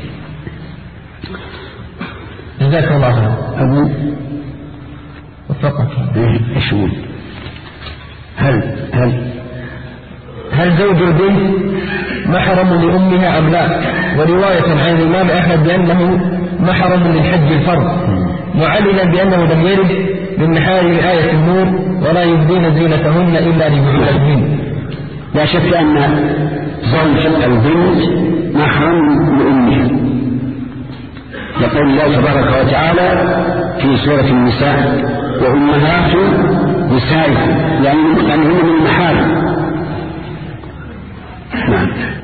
جزاك الله خيرا. أبو وفقك. إيش هو؟ هل هل هل زوج البنت محرم لأمها أم لا؟ ورواية عن الإمام أحمد بأنه محرم للحج الفرض، معللا بأنه لم يرد من محارم آية النور ولا يبدين زينتهن إلا لبعولتهن. لا شك أن زوج البنت محرم لأمها، يقول الله تبارك وتعالى في سورة النساء: وأمهات نسائكم، يعني أنهن من المحارم. نعم.